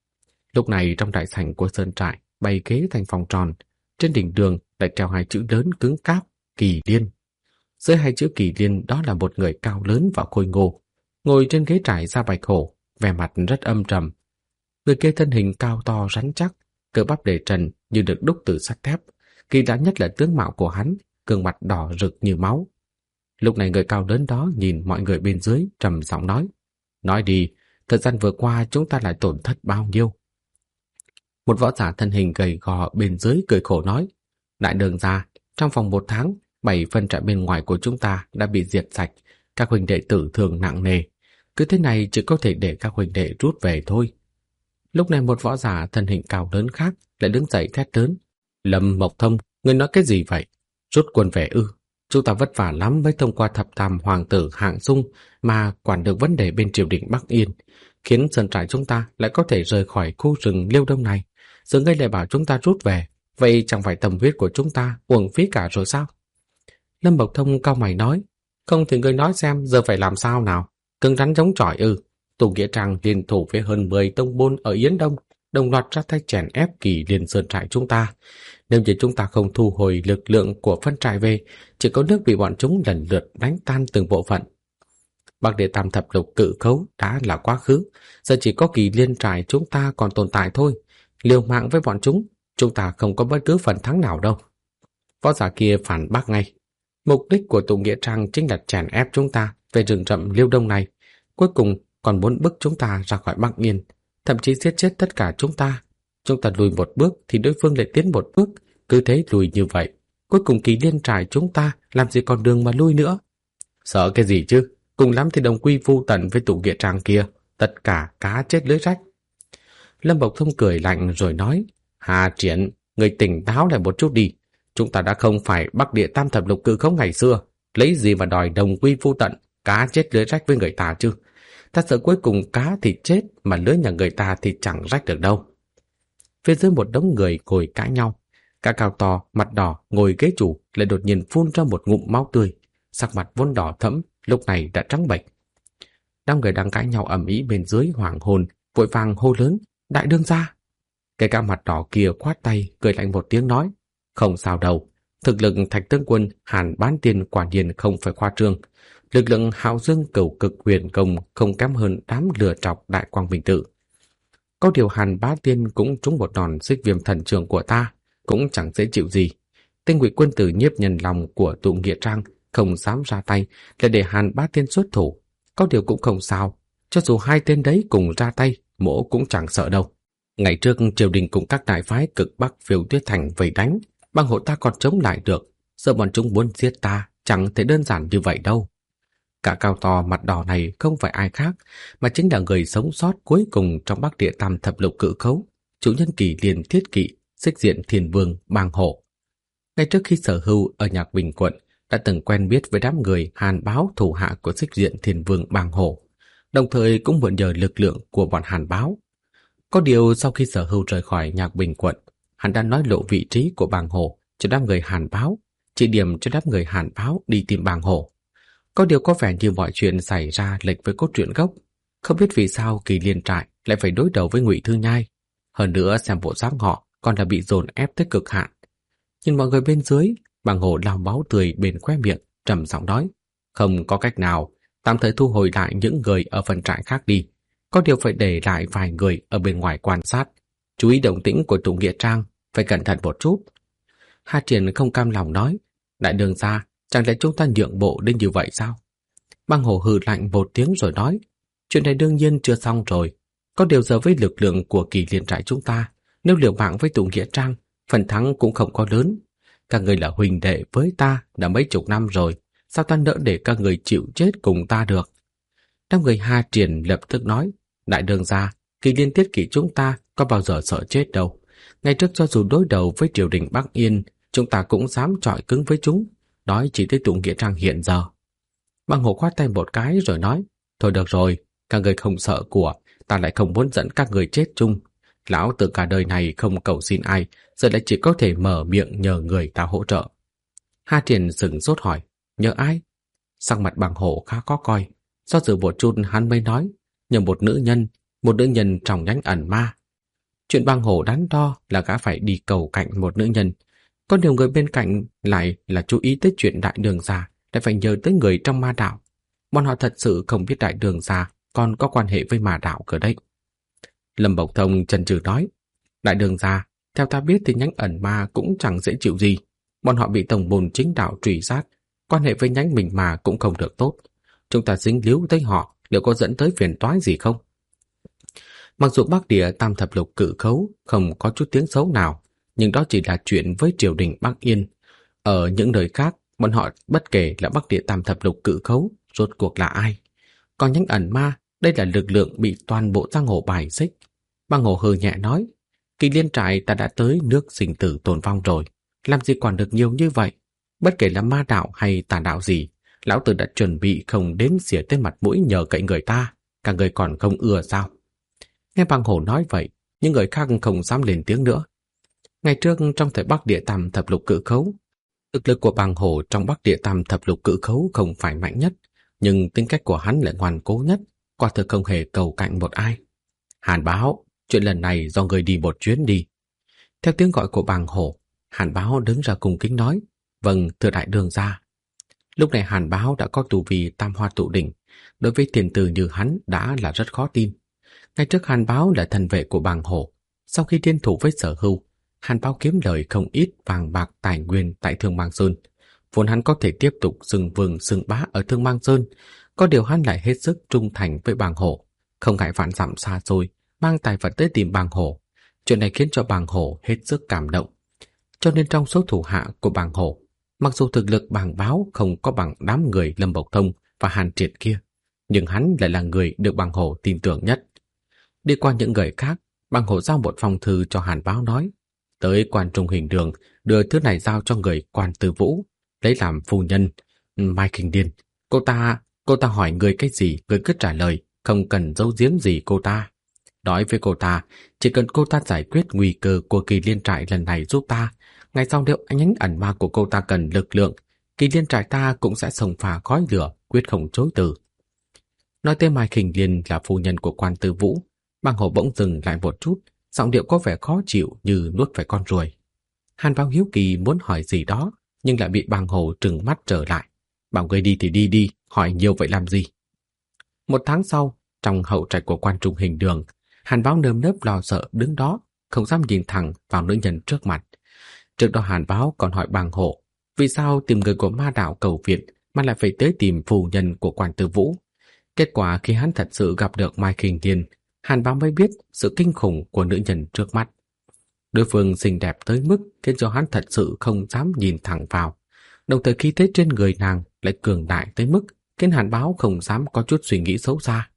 Lúc này trong đại sảnh của sơn trại bày ghế thành vòng tròn, trên đỉnh đường lại treo hai chữ lớn cứng cáp: Kỳ Liên. Dưới hai chữ Kỳ Liên đó là một người cao lớn và khôi ngô, ngồi trên ghế trải da bạch hổ, vẻ mặt rất âm trầm. Người kia thân hình cao to rắn chắc, cơ bắp để trần như được đúc từ sắt thép. Kỳ lạ nhất là tướng mạo của hắn, gương mặt đỏ rực như máu. Lúc này người cao lớn đó nhìn mọi người bên dưới, trầm giọng nói: Nói đi, thời gian vừa qua chúng ta lại tổn thất bao nhiêu? Một võ giả thân hình gầy gò bên dưới cười khổ nói: Đại đường gia, trong vòng 1 tháng, 7 phân trại bên ngoài của chúng ta đã bị diệt sạch, các huynh đệ tử thương nặng nề. Cứ thế này chỉ có thể để các huynh đệ rút về thôi. Lúc này một võ giả thân hình cao lớn khác lại đứng dậy thét lớn: Lâm Mộc Thông, ngươi nói cái gì vậy? Rút quân về ư? Chúng ta vất vả lắm mới thông qua thập tam hoàng tử Hạng Dung mà quản được vấn đề bên triều đình Bắc Yên, khiến sơn trại chúng ta lại có thể rời khỏi khu rừng Liêu Đông này. Giờ ngươi lại bảo chúng ta rút về, vậy chẳng phải tâm huyết của chúng ta uổng phí cả rồi sao? Lâm Mộc Thông cau mày nói: Không thì ngươi nói xem giờ phải làm sao nào? Cứng rắn chống chọi ư? Tùng Nghĩa Trang liên thủ với hơn 10 tông môn ở Yến Đông, đồng loạt ra tay chèn ép Kỳ Liên sơn trại chúng ta. Nếu như chúng ta không thu hồi lực lượng của phân trại về, chỉ có nước bị bọn chúng lần lượt đánh tan từng bộ phận. Bắc Địa Tam Thập Lục Cự Khấu đã là quá khứ, giờ chỉ có Kỳ Liên trại chúng ta còn tồn tại thôi. Liều mạng với bọn chúng ta không có bất cứ phần thắng nào đâu. Võ giả kia phản bác ngay: Mục đích của Tùng Nghĩa Trang chính là chèn ép chúng ta về rừng rậm Liêu Đông này, cuối cùng còn muốn bức chúng ta ra khỏi Bắc Yên, thậm chí giết chết tất cả chúng ta. Chúng ta lùi một bước thì đối phương lại tiến một bước, cứ thế lùi như vậy. Cuối cùng Kỳ Liên trại chúng ta làm gì còn đường mà lui nữa? Sợ cái gì chứ? Cùng lắm thì đồng quy vu tận với Tùng Nghĩa Trang kia, tất cả cá chết lưới rách. Lâm Bộc Thông cười lạnh rồi nói: Hà Triển, người tỉnh táo lại một chút đi. Chúng ta đã không phải Bắc Địa Tam Thập Lục Cự Khấu ngày xưa, lấy gì mà đòi đồng quy vu tận, cá chết lưới rách với người ta chứ? Ta sợ cuối cùng cá thì chết mà lưới nhà người ta thì chẳng rách được đâu. Phía dưới một đống người ngồi cãi nhau, cả cao to, mặt đỏ ngồi ghế chủ lại đột nhiên phun ra một ngụm máu tươi, sắc mặt vốn đỏ thẫm lúc này đã trắng bệch. Đám người đang cãi nhau ầm ĩ bên dưới hoảng hồn, vội vàng hô lớn: Đại đương gia! Cái cao mặt đỏ kia khoát tay cười lạnh một tiếng nói: Không sao đâu, thực lực Thạch tướng quân Hàn Bán Tiên quả nhiên không phải khoa trương. Lực lượng Hạo Dương Cửu Cực Huyền Công không kém hơn đám lừa trọc Đại Quang Bình Tự. Có điều Hàn Bá Tiên cũng trúng một đòn xích viêm thần trường của ta, cũng chẳng dễ chịu gì. Tên Ngụy quân tử nhiếp nhân lòng của Tụ Nghĩa Trang không dám ra tay là để Hàn Bá Tiên xuất thủ. Có điều cũng không sao, cho dù hai tên đấy cùng ra tay, mỗ cũng chẳng sợ đâu. Ngày trước triều đình cùng các đại phái cực Bắc Phiêu Tuyết Thành vây đánh, bang hộ ta còn chống lại được, giờ bọn chúng muốn giết ta chẳng thể đơn giản như vậy đâu. Cả cao to mặt đỏ này không phải ai khác, mà chính là người sống sót cuối cùng trong Bắc Địa Tam Thập Lục Cự Khấu, chủ nhân Kỳ Liên Thiết Kỵ, xích diện Thiên Vương Bang Hổ. Ngay trước khi Sở Hưu ở Nhạc Bình quận đã từng quen biết với đám người Hàn Báo thủ hạ của Xích Diện Thiên Vương Bàng Hổ, đồng thời cũng mượn nhờ lực lượng của bọn Hàn Báo. Có điều sau khi Sở Hưu rời khỏi Nhạc Bình quận, hắn đã nói lộ vị trí của Bàng Hổ cho đám người Hàn Báo, chỉ điểm cho đám người Hàn Báo đi tìm Bàng Hổ. Có điều có vẻ như mọi chuyện xảy ra lệch với cốt truyện gốc. Không biết vì sao Kỳ Liên Trại lại phải đối đầu với Ngụy Thư Nhai. Hơn nữa xem bộ dáng họ còn là bị dồn ép tới cực hạn. Nhìn mọi người bên dưới, Bàng Hổ lau máu tươi bên khóe miệng, trầm giọng nói: không có cách nào, tạm thời thu hồi lại những người ở phần trại khác đi. Có điều phải để lại vài người ở bên ngoài quan sát, chú ý động tĩnh của Tụ Nghĩa Trang, phải cẩn thận một chút. Hà Triển không cam lòng nói: đại đường gia, chẳng lẽ chúng ta nhượng bộ đến như vậy sao? Bàng Hổ hừ lạnh một tiếng rồi nói: chuyện này đương nhiên chưa xong rồi. Có điều giờ với lực lượng của Kỳ Liên Trại chúng ta, nếu liều mạng với Tụ Nghĩa Trang, phần thắng cũng không có lớn. Các người là huynh đệ với ta đã mấy chục năm rồi, sao ta nỡ để các người chịu chết cùng ta được? Đám người Hà Triển lập tức nói: đại đường gia, Kỳ Liên Tiết Kỷ chúng ta có bao giờ sợ chết đâu. Ngày trước cho dù đối đầu với triều đình Bắc Yên, chúng ta cũng dám chọi cứng với chúng, nói chỉ tới Tụ Nghĩa Trang hiện giờ. Bàng Hổ khoát tay một cái rồi nói: thôi được rồi, các người không sợ của, ta lại không muốn dẫn các người chết chung. Lão từ cả đời này không cầu xin ai, giờ lại chỉ có thể mở miệng nhờ người ta hỗ trợ. Hà Triển sửng sốt hỏi: nhờ ai? Sắc mặt Bàng Hổ khá khó coi, do dự một chút hắn mới nói: nhờ một nữ nhân trong nhánh ẩn ma. Chuyện Bàng Hổ đắn đo là gã phải đi cầu cạnh một nữ nhân, có điều người bên cạnh lại là chú ý tới chuyện đại đường gia, lại phải nhờ tới người trong ma đạo. Bọn họ thật sự không biết đại đường gia còn có quan hệ với ma đạo cơ đấy. Lâm Bộc Thông chần chừ nói: đại đường gia, theo ta biết thì nhánh ẩn ma cũng chẳng dễ chịu gì. Bọn họ bị tổng môn chính đạo truy sát, quan hệ với nhánh mình mà cũng không được tốt. Chúng ta dính líu tới họ, liệu có dẫn tới phiền toái gì không? Mặc dù Bắc Địa Tam Thập Lục Cự Khấu không có chút tiếng xấu nào, nhưng đó chỉ là chuyện với triều đình Bắc Yên. Ở những nơi khác, bọn họ bất kể là Bắc Địa Tam Thập Lục Cự Khấu rốt cuộc là ai. Còn nhánh ẩn ma, đây là lực lượng bị toàn bộ giang hồ bài xích. Bàng Hổ hừ nhẹ nói: Kỳ Liên Trại ta đã tới nước sinh tử tồn vong rồi, làm gì quản được nhiều như vậy. Bất kể là ma đạo hay tà đạo gì, lão tử đã chuẩn bị không đến xỉa tới mặt mũi nhờ cậy người ta, cả người còn không ưa sao? Nghe Bàng Hổ nói vậy, những người khác không dám lên tiếng nữa. Ngày trước trong thời Bắc Địa Tam Thập Lục Cự Khấu, thực lực của Bàng Hổ trong Bắc Địa Tam Thập Lục Cự Khấu không phải mạnh nhất, nhưng tính cách của hắn lại ngoan cố nhất, quả thực không hề cầu cạnh một ai. Hàn Báo, chuyện lần này do người đi một chuyến đi. Theo tiếng gọi của Bàng Hổ, Hàn Báo đứng ra cung kính nói: vâng, thưa đại đường gia. Lúc này Hàn Báo đã có tu vi Tam Hoa Tụ Đỉnh, đối với tiền tử như hắn đã là rất khó tin. Ngày trước Hàn Báo là thần vệ của Bàng Hổ, sau khi liên thủ với Sở Hưu, Hàn Báo kiếm lời không ít vàng bạc tài nguyên tại Thương Mang Sơn. Vốn hắn có thể tiếp tục xưng vương xưng bá ở Thương Mang Sơn, có điều hắn lại hết sức trung thành với Bàng Hổ, không ngại vạn dặm xa xôi mang tài vật tới tìm Bàng Hổ. Chuyện này khiến cho Bàng Hổ hết sức cảm động. Cho nên trong số thủ hạ của Bàng Hổ, mặc dù thực lực Bàng Báo không có bằng đám người Lâm Bộc Thông và Hàn Triệt kia, nhưng hắn lại là người được Bàng Hổ tin tưởng nhất. Đi qua những người khác, Bàng Hổ giao một phong thư cho Hàn Báo nói: tới Quan Trung Hình Đường, đưa thứ này giao cho người Quan Tư Vũ, lấy làm phu nhân. Mai Kinh Điên, cô ta hỏi người cái gì, người cứ trả lời, không cần giấu giếm gì cô ta. Nói với cô ta, chỉ cần cô ta giải quyết nguy cơ của Kỳ Liên Trại lần này giúp ta, ngày sau nếu nhánh ẩn ma của cô ta cần lực lượng, Kỳ Liên Trại ta cũng sẽ xông pha khói lửa, quyết không chối từ. Nói tới Mai Kinh Điên là phu nhân của Quan Tư Vũ, Bàng Hổ bỗng dừng lại một chút, giọng điệu có vẻ khó chịu như nuốt phải con ruồi. Hàn Báo hiếu kỳ muốn hỏi gì đó, nhưng lại bị Bàng Hổ trừng mắt trở lại. Bảo người đi thì đi đi, hỏi nhiều vậy làm gì? Một tháng sau, trong hậu trạch của Quan Trung Hình Đường, Hàn Báo nơm nớp lo sợ đứng đó, không dám nhìn thẳng vào nữ nhân trước mặt. Trước đó Hàn Báo còn hỏi Bàng Hổ, vì sao tìm người của ma đạo cầu viện mà lại phải tới tìm phu nhân của Quan Tư Vũ. Kết quả khi hắn thật sự gặp được Mai Kinh Điên, Hàn Báo mới biết sự kinh khủng của nữ nhân trước mắt. Đối phương xinh đẹp tới mức khiến cho hắn thật sự không dám nhìn thẳng vào. Đồng thời khí thế trên người nàng lại cường đại tới mức khiến Hàn Báo không dám có chút suy nghĩ xấu xa.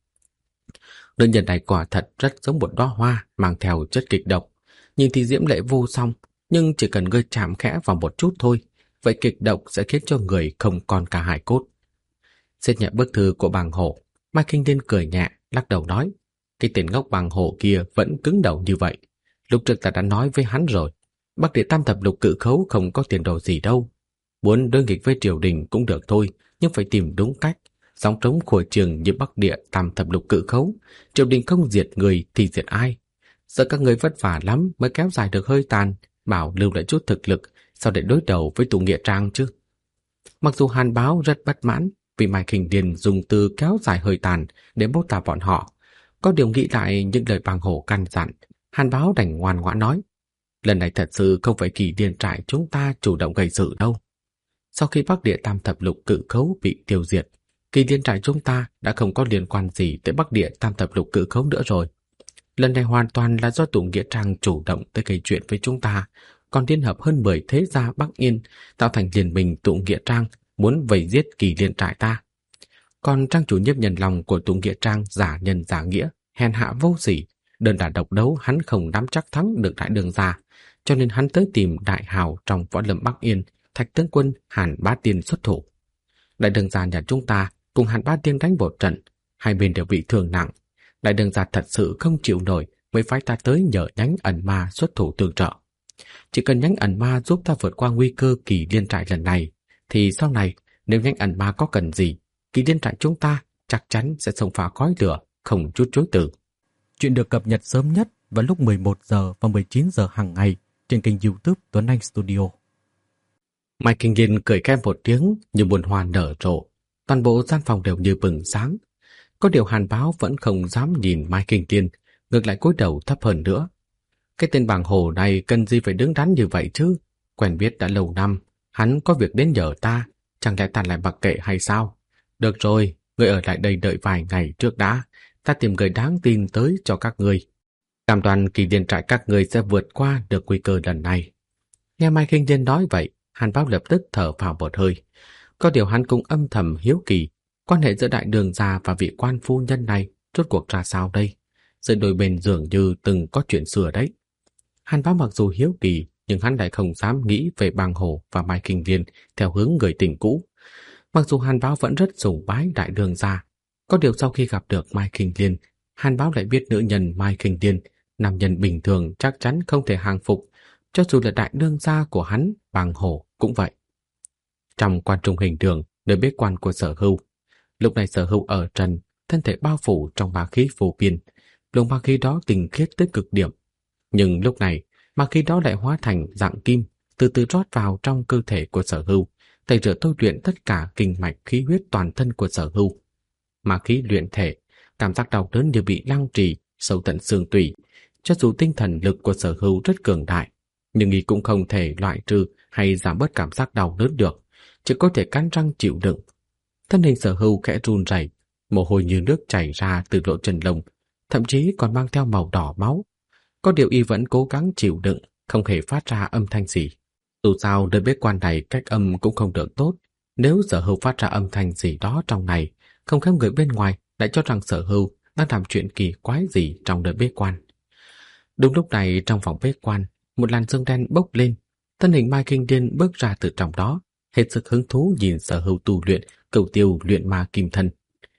Nữ nhân này quả thật rất giống một đóa hoa mang theo chất kịch độc. Nhìn thì diễm lệ vô song, nhưng chỉ cần ngươi chạm khẽ vào một chút thôi, vậy kịch độc sẽ khiến cho người không còn cả hài cốt. Xét nhẹ bức thư của Bàng Hổ, Mai Kinh Điên cười nhẹ, lắc đầu nói, cái tên ngốc Bàng Hổ kia vẫn cứng đầu như vậy. Lúc trước ta đã nói với hắn rồi, Bắc Địa Tam Thập Lục Cự Khấu không có tiền đồ gì đâu. Muốn đối nghịch với triều đình cũng được thôi, nhưng phải tìm đúng cách. Sóng trống khổi trường như Bắc Địa Tam Thập Lục Cự Khấu, triều đình không diệt người thì diệt ai? Sợ các người vất vả lắm mới kéo dài được hơi tàn, bảo lưu lại chút thực lực, sao để đối đầu với tụ nghĩa trang chứ? Mặc dù Hàn Báo rất bất mãn vì Mai Kinh Điền dùng từ kéo dài hơi tàn để mô tả bọn họ, có điều nghĩ lại những lời Bàng Hổ căn dặn, Hàn Báo đành ngoan ngoãn nói, lần này thật sự không phải Kỳ Điền trại chúng ta chủ động gây sự đâu. Sau khi Bắc Địa Tam Thập Lục Cự Khấu bị tiêu diệt, Kỳ Điền trại chúng ta đã không có liên quan gì tới Bắc Địa Tam Thập Lục Cự Khấu nữa rồi. Lần này hoàn toàn là do tụ nghĩa trang chủ động tới gây chuyện với chúng ta, còn liên hợp hơn 10 thế gia Bắc Yên tạo thành liên minh tụ nghĩa trang muốn vây giết Kỳ Điền trại ta. Còn trang chủ Nhiếp Nhân Long của tụ nghĩa trang giả nhân giả nghĩa, hèn hạ vô sỉ, đơn đả độc đấu hắn không nắm chắc thắng được Đại Đường gia, cho nên hắn tới tìm đại hào trong võ lâm Bắc Yên, Thạch tướng quân Hàn Bá Tiên xuất thủ. Đại Đường gia nhà chúng ta cùng Hàn Bá Tiên đánh một trận, hai bên đều bị thương nặng. Đại Đường gia thật sự không chịu nổi mới phái ta tới nhờ nhánh ẩn ma xuất thủ tương trợ. Chỉ cần nhánh ẩn ma giúp ta vượt qua nguy cơ Kỳ Liên trại lần này, thì sau này nếu nhánh ẩn ma có cần gì, Kỳ Liên trại chúng ta chắc chắn sẽ xông pha khói lửa, không chút chối từ. Chuyện được cập nhật sớm nhất vào lúc 11 giờ và 19 giờ hàng ngày trên kênh YouTube Tuấn Anh Studio. Mai Kinh Điền cười khẽ một tiếng như buồn hoa nở rộ, toàn bộ gian phòng đều như bừng sáng. Có điều Hàn Báo vẫn không dám nhìn Mai Kinh Điền, ngược lại cúi đầu thấp hơn nữa. Cái tên Bàng Hổ này cần gì phải đứng đắn như vậy chứ? Quen biết đã lâu năm, hắn có việc đến nhờ ta, chẳng lẽ ta lại mặc kệ hay sao? Được rồi, ngươi ở lại đây đợi vài ngày trước đã, ta tìm người đáng tin tới cho các ngươi. Cam đoan Kỳ Điền trại các ngươi sẽ vượt qua được nguy cơ lần này. Nghe Mai Kinh Điền nói vậy, Hàn Báo lập tức thở phào một hơi. Có điều hắn cũng âm thầm hiếu kỳ, quan hệ giữa Đại Đường gia và vị quan phu nhân này rốt cuộc ra sao đây? Giữa đôi bên dường như từng có chuyện xưa đấy. Hàn Báo mặc dù hiếu kỳ, nhưng hắn lại không dám nghĩ về Bàng Hổ và Mai Kinh Điền theo hướng người tình cũ. Mặc dù Hàn Báo vẫn rất sùng bái Đại Đường gia, có điều sau khi gặp được Mai Kinh Điền, Hàn Báo lại biết nữ nhân Mai Kinh Điền, nam nhân bình thường chắc chắn không thể hàng phục, cho dù là Đại Đường gia của hắn, Bàng Hổ cũng vậy. Trong quan trung hình đường, nơi bế quan của Sở Hưu, lúc này Sở Hưu ở trần, thân thể bao phủ trong ma khí vô biên, luồng ma khí đó tinh khiết tới cực điểm. Nhưng lúc này, ma khí đó lại hóa thành dạng kim, từ từ rót vào trong cơ thể của Sở Hưu, tẩy rửa tôi luyện tất cả kinh mạch khí huyết toàn thân của Sở Hưu. Ma khí luyện thể, cảm giác đau đớn như bị lăng trì, sâu tận xương tủy. Cho dù tinh thần lực của Sở Hưu rất cường đại, nhưng y cũng không thể loại trừ hay giảm bớt cảm giác đau đớn được, chỉ có thể cắn răng chịu đựng. Thân hình Sở Hưu khẽ run rẩy, mồ hôi như nước chảy ra từ lỗ chân lông, thậm chí còn mang theo màu đỏ máu. Có điều y vẫn cố gắng chịu đựng, không hề phát ra âm thanh gì. Dù sao nơi bế quan này cách âm cũng không được tốt, nếu Sở Hưu phát ra âm thanh gì đó trong này, không khéo người bên ngoài lại cho rằng Sở Hưu đang làm chuyện kỳ quái gì trong nơi bế quan. Đúng lúc này trong phòng bế quan, một làn sương đen bốc lên, thân hình Mai Kinh Điền bước ra từ trong đó, hết sức hứng thú nhìn Sở Hưu tu luyện Cửu Tiêu Luyện Ma Kim Thân.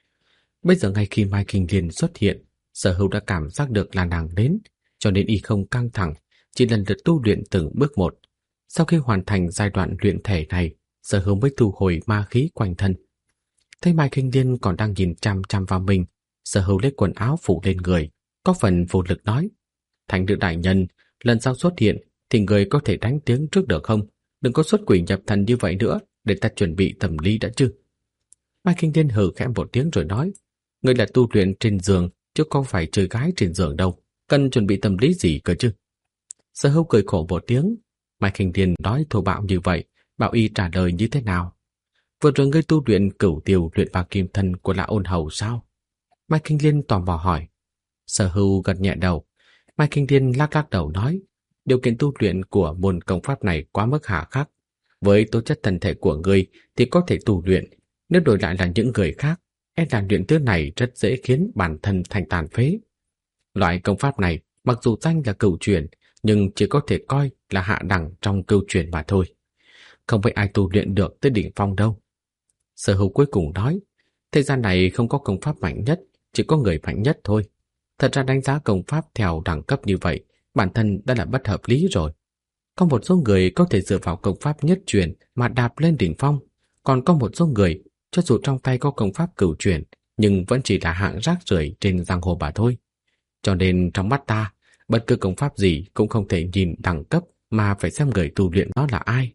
Bây giờ ngay khi Mai Kinh Điền xuất hiện, Sở Hưu đã cảm giác được là nàng đến, cho nên y không căng thẳng, chỉ lần lượt tu luyện từng bước một. Sau khi hoàn thành giai đoạn luyện thể này, Sở Hưu mới thu hồi ma khí quanh thân. Thấy Mai Kinh Điền còn đang nhìn chăm chăm vào mình, Sở Hưu lấy quần áo phủ lên người, có phần vô lực nói: "Thánh nữ đại nhân, lần sau xuất hiện thì người có thể đánh tiếng trước được không? Đừng có xuất quỷ nhập thần như vậy nữa, để ta chuẩn bị tâm lý đã chứ." Mai Kinh Điền hừ khẽ một tiếng rồi nói: "Người là tu luyện trên giường, chứ không phải chơi gái trên giường đâu, cần chuẩn bị tâm lý gì cơ chứ?" Sở Hưu cười khổ một tiếng. Mai Kinh Điền nói thô bạo như vậy, bảo y trả lời như thế nào? Vừa rồi ngươi tu luyện Cửu Tiêu Luyện Ma Kim Thân của Lã Ôn Hầu sao? Mai Kinh Điền tò mò hỏi. Sở Hưu gật nhẹ đầu. Mai Kinh Điền lắc lắc đầu nói: "Điều kiện tu luyện của môn công pháp này quá mức hà khắc. Với tố chất thân thể của ngươi thì có thể tu luyện, nếu đổi lại là những người khác, e là luyện thứ này rất dễ khiến bản thân thành tàn phế. Loại công pháp này mặc dù danh là cửu truyền, nhưng chỉ có thể coi là hạ đẳng trong cửu truyền mà thôi. không phải ai tu luyện được tới đỉnh phong đâu. Sở Hữu cuối cùng nói, thế gian này không có công pháp mạnh nhất, chỉ có người mạnh nhất thôi. Thật ra đánh giá công pháp theo đẳng cấp như vậy, bản thân đã là bất hợp lý rồi. Có một số người có thể dựa vào công pháp nhất truyền mà đạp lên đỉnh phong, còn có một số người, cho dù trong tay có công pháp cửu truyền, nhưng vẫn chỉ là hạng rác rưởi trên giang hồ mà thôi. Cho nên trong mắt ta, bất cứ công pháp gì cũng không thể nhìn đẳng cấp mà phải xem người tu luyện nó là ai.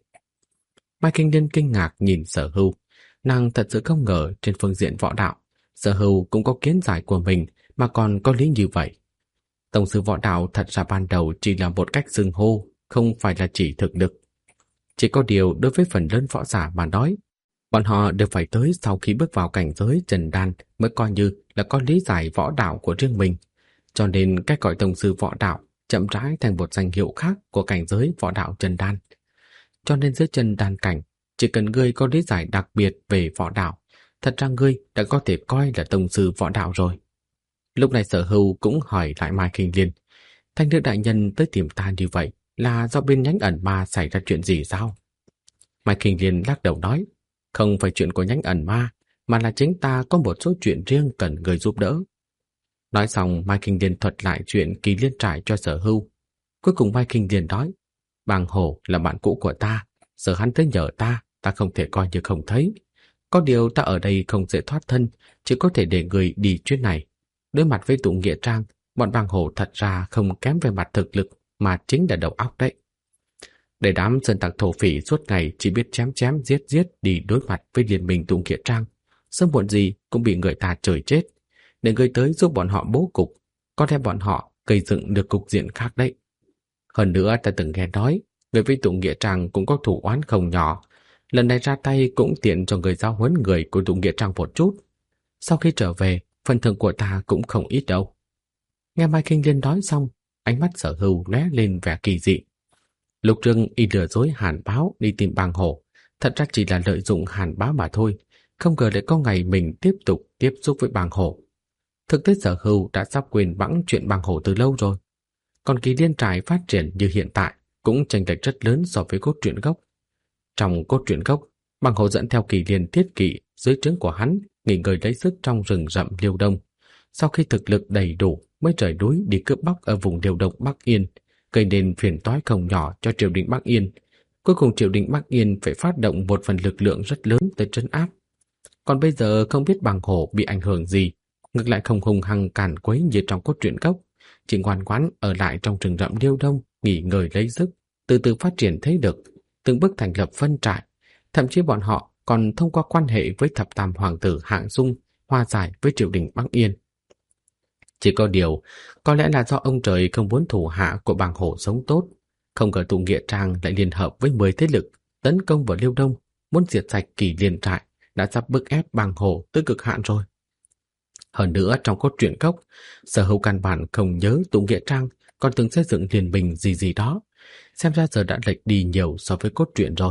Mai Kinh Liên kinh ngạc nhìn Sở Hưu, nàng thật sự không ngờ trên phương diện võ đạo, Sở Hưu cũng có kiến giải của mình mà còn có lý như vậy. Tổng sư võ đạo thật ra ban đầu chỉ là một cách xưng hô, không phải là chỉ thực lực. Chỉ có điều đối với phần lớn võ giả mà nói, bọn họ đều phải tới sau khi bước vào cảnh giới trần đan mới coi như là có lý giải võ đạo của riêng mình. Cho nên cách gọi tổng sư võ đạo chậm rãi thành một danh hiệu khác của cảnh giới võ đạo trần đan. Cho nên dưới trần đan cảnh, chỉ cần ngươi có lý giải đặc biệt về võ đạo, thật ra ngươi đã có thể coi là tổng sư võ đạo rồi. Lúc này Sở Hưu cũng hỏi lại Mai Kinh Liên, thanh nữ đại nhân tới tìm ta như vậy là do bên nhánh ẩn ma xảy ra chuyện gì sao? Mai Kinh Liên lắc đầu nói, không phải chuyện của nhánh ẩn ma, mà là chính ta có một số chuyện riêng cần người giúp đỡ. Nói xong, Mai Kinh Liên thuật lại chuyện Kỳ Liên trải cho Sở Hưu. Cuối cùng Mai Kinh Liên nói, Bàng Hổ là bạn cũ của ta, giờ hắn tới nhờ ta, ta không thể coi như không thấy. Có điều ta ở đây không dễ thoát thân, chỉ có thể để người đi chuyến này. Đối mặt với tụ nghĩa trang, bọn Bàng Hổ thật ra không kém về mặt thực lực, mà chính là đầu óc đấy. Để đám sơn tặc thổ phỉ suốt ngày chỉ biết chém chém giết giết đi đối mặt với liên minh tụ nghĩa trang, sớm muộn gì cũng bị người ta chửi chết. Để người tới giúp bọn họ bố cục, có lẽ bọn họ gây dựng được cục diện khác đấy. Hơn nữa ta từng nghe nói, người với tụ nghĩa trang cũng có thủ oán không nhỏ. Lần này ra tay cũng tiện cho người giao huấn người của tụ nghĩa trang một chút. Sau khi trở về, phần thưởng của ta cũng không ít đâu. Nghe Mai Kinh Liên nói xong, ánh mắt Sở Hưu lóe lên vẻ kỳ dị. Lúc trước y lừa dối Hàn Báo đi tìm Bàng Hổ, thật ra chỉ là lợi dụng Hàn Báo mà thôi, không ngờ lại có ngày mình tiếp tục tiếp xúc với Bàng Hổ. Thực tế Sở Hưu đã sắp quên bẵng chuyện Bàng Hổ từ lâu rồi. Còn Kỳ Liên trải phát triển như hiện tại cũng chênh lệch rất lớn so với cốt truyện gốc. Trong cốt truyện gốc, Bàng Hổ dẫn theo Kỳ Liên thiết kỵ dưới trướng của hắn nghỉ ngơi lấy sức trong rừng rậm Liêu Đông. Sau khi thực lực đầy đủ mới rời núi đi cướp bóc ở vùng Liêu Đông Bắc Yên, gây nên phiền toái không nhỏ cho triều đình Bắc Yên. Cuối cùng triều đình Bắc Yên phải phát động một phần lực lượng rất lớn tới trấn áp. Còn bây giờ không biết Bàng Hổ bị ảnh hưởng gì, ngược lại không hung hăng càn quấy như trong cốt truyện gốc, chỉ ngoan ngoãn ở lại trong rừng rậm Liêu Đông nghỉ ngơi lấy sức, từ từ phát triển thế lực, từng bước thành lập phân trại. Thậm chí bọn họ còn thông qua quan hệ với thập tam hoàng tử Hạng Dung hòa giải với triều đình Bắc Yên. Chỉ có điều, có lẽ là do ông trời không muốn thủ hạ của Bàng Hổ sống tốt, không ngờ tụ nghĩa trang lại liên hợp với 10 thế lực tấn công vào Liêu Đông, muốn diệt sạch Kỳ Liên trại, đã sắp bức ép Bàng Hổ tới cực hạn rồi. Hơn nữa trong cốt truyện gốc, Sở Hưu căn bản không nhớ tụ nghĩa trang còn từng xây dựng liên minh gì gì đó, xem ra giờ đã lệch đi nhiều so với cốt truyện rồi.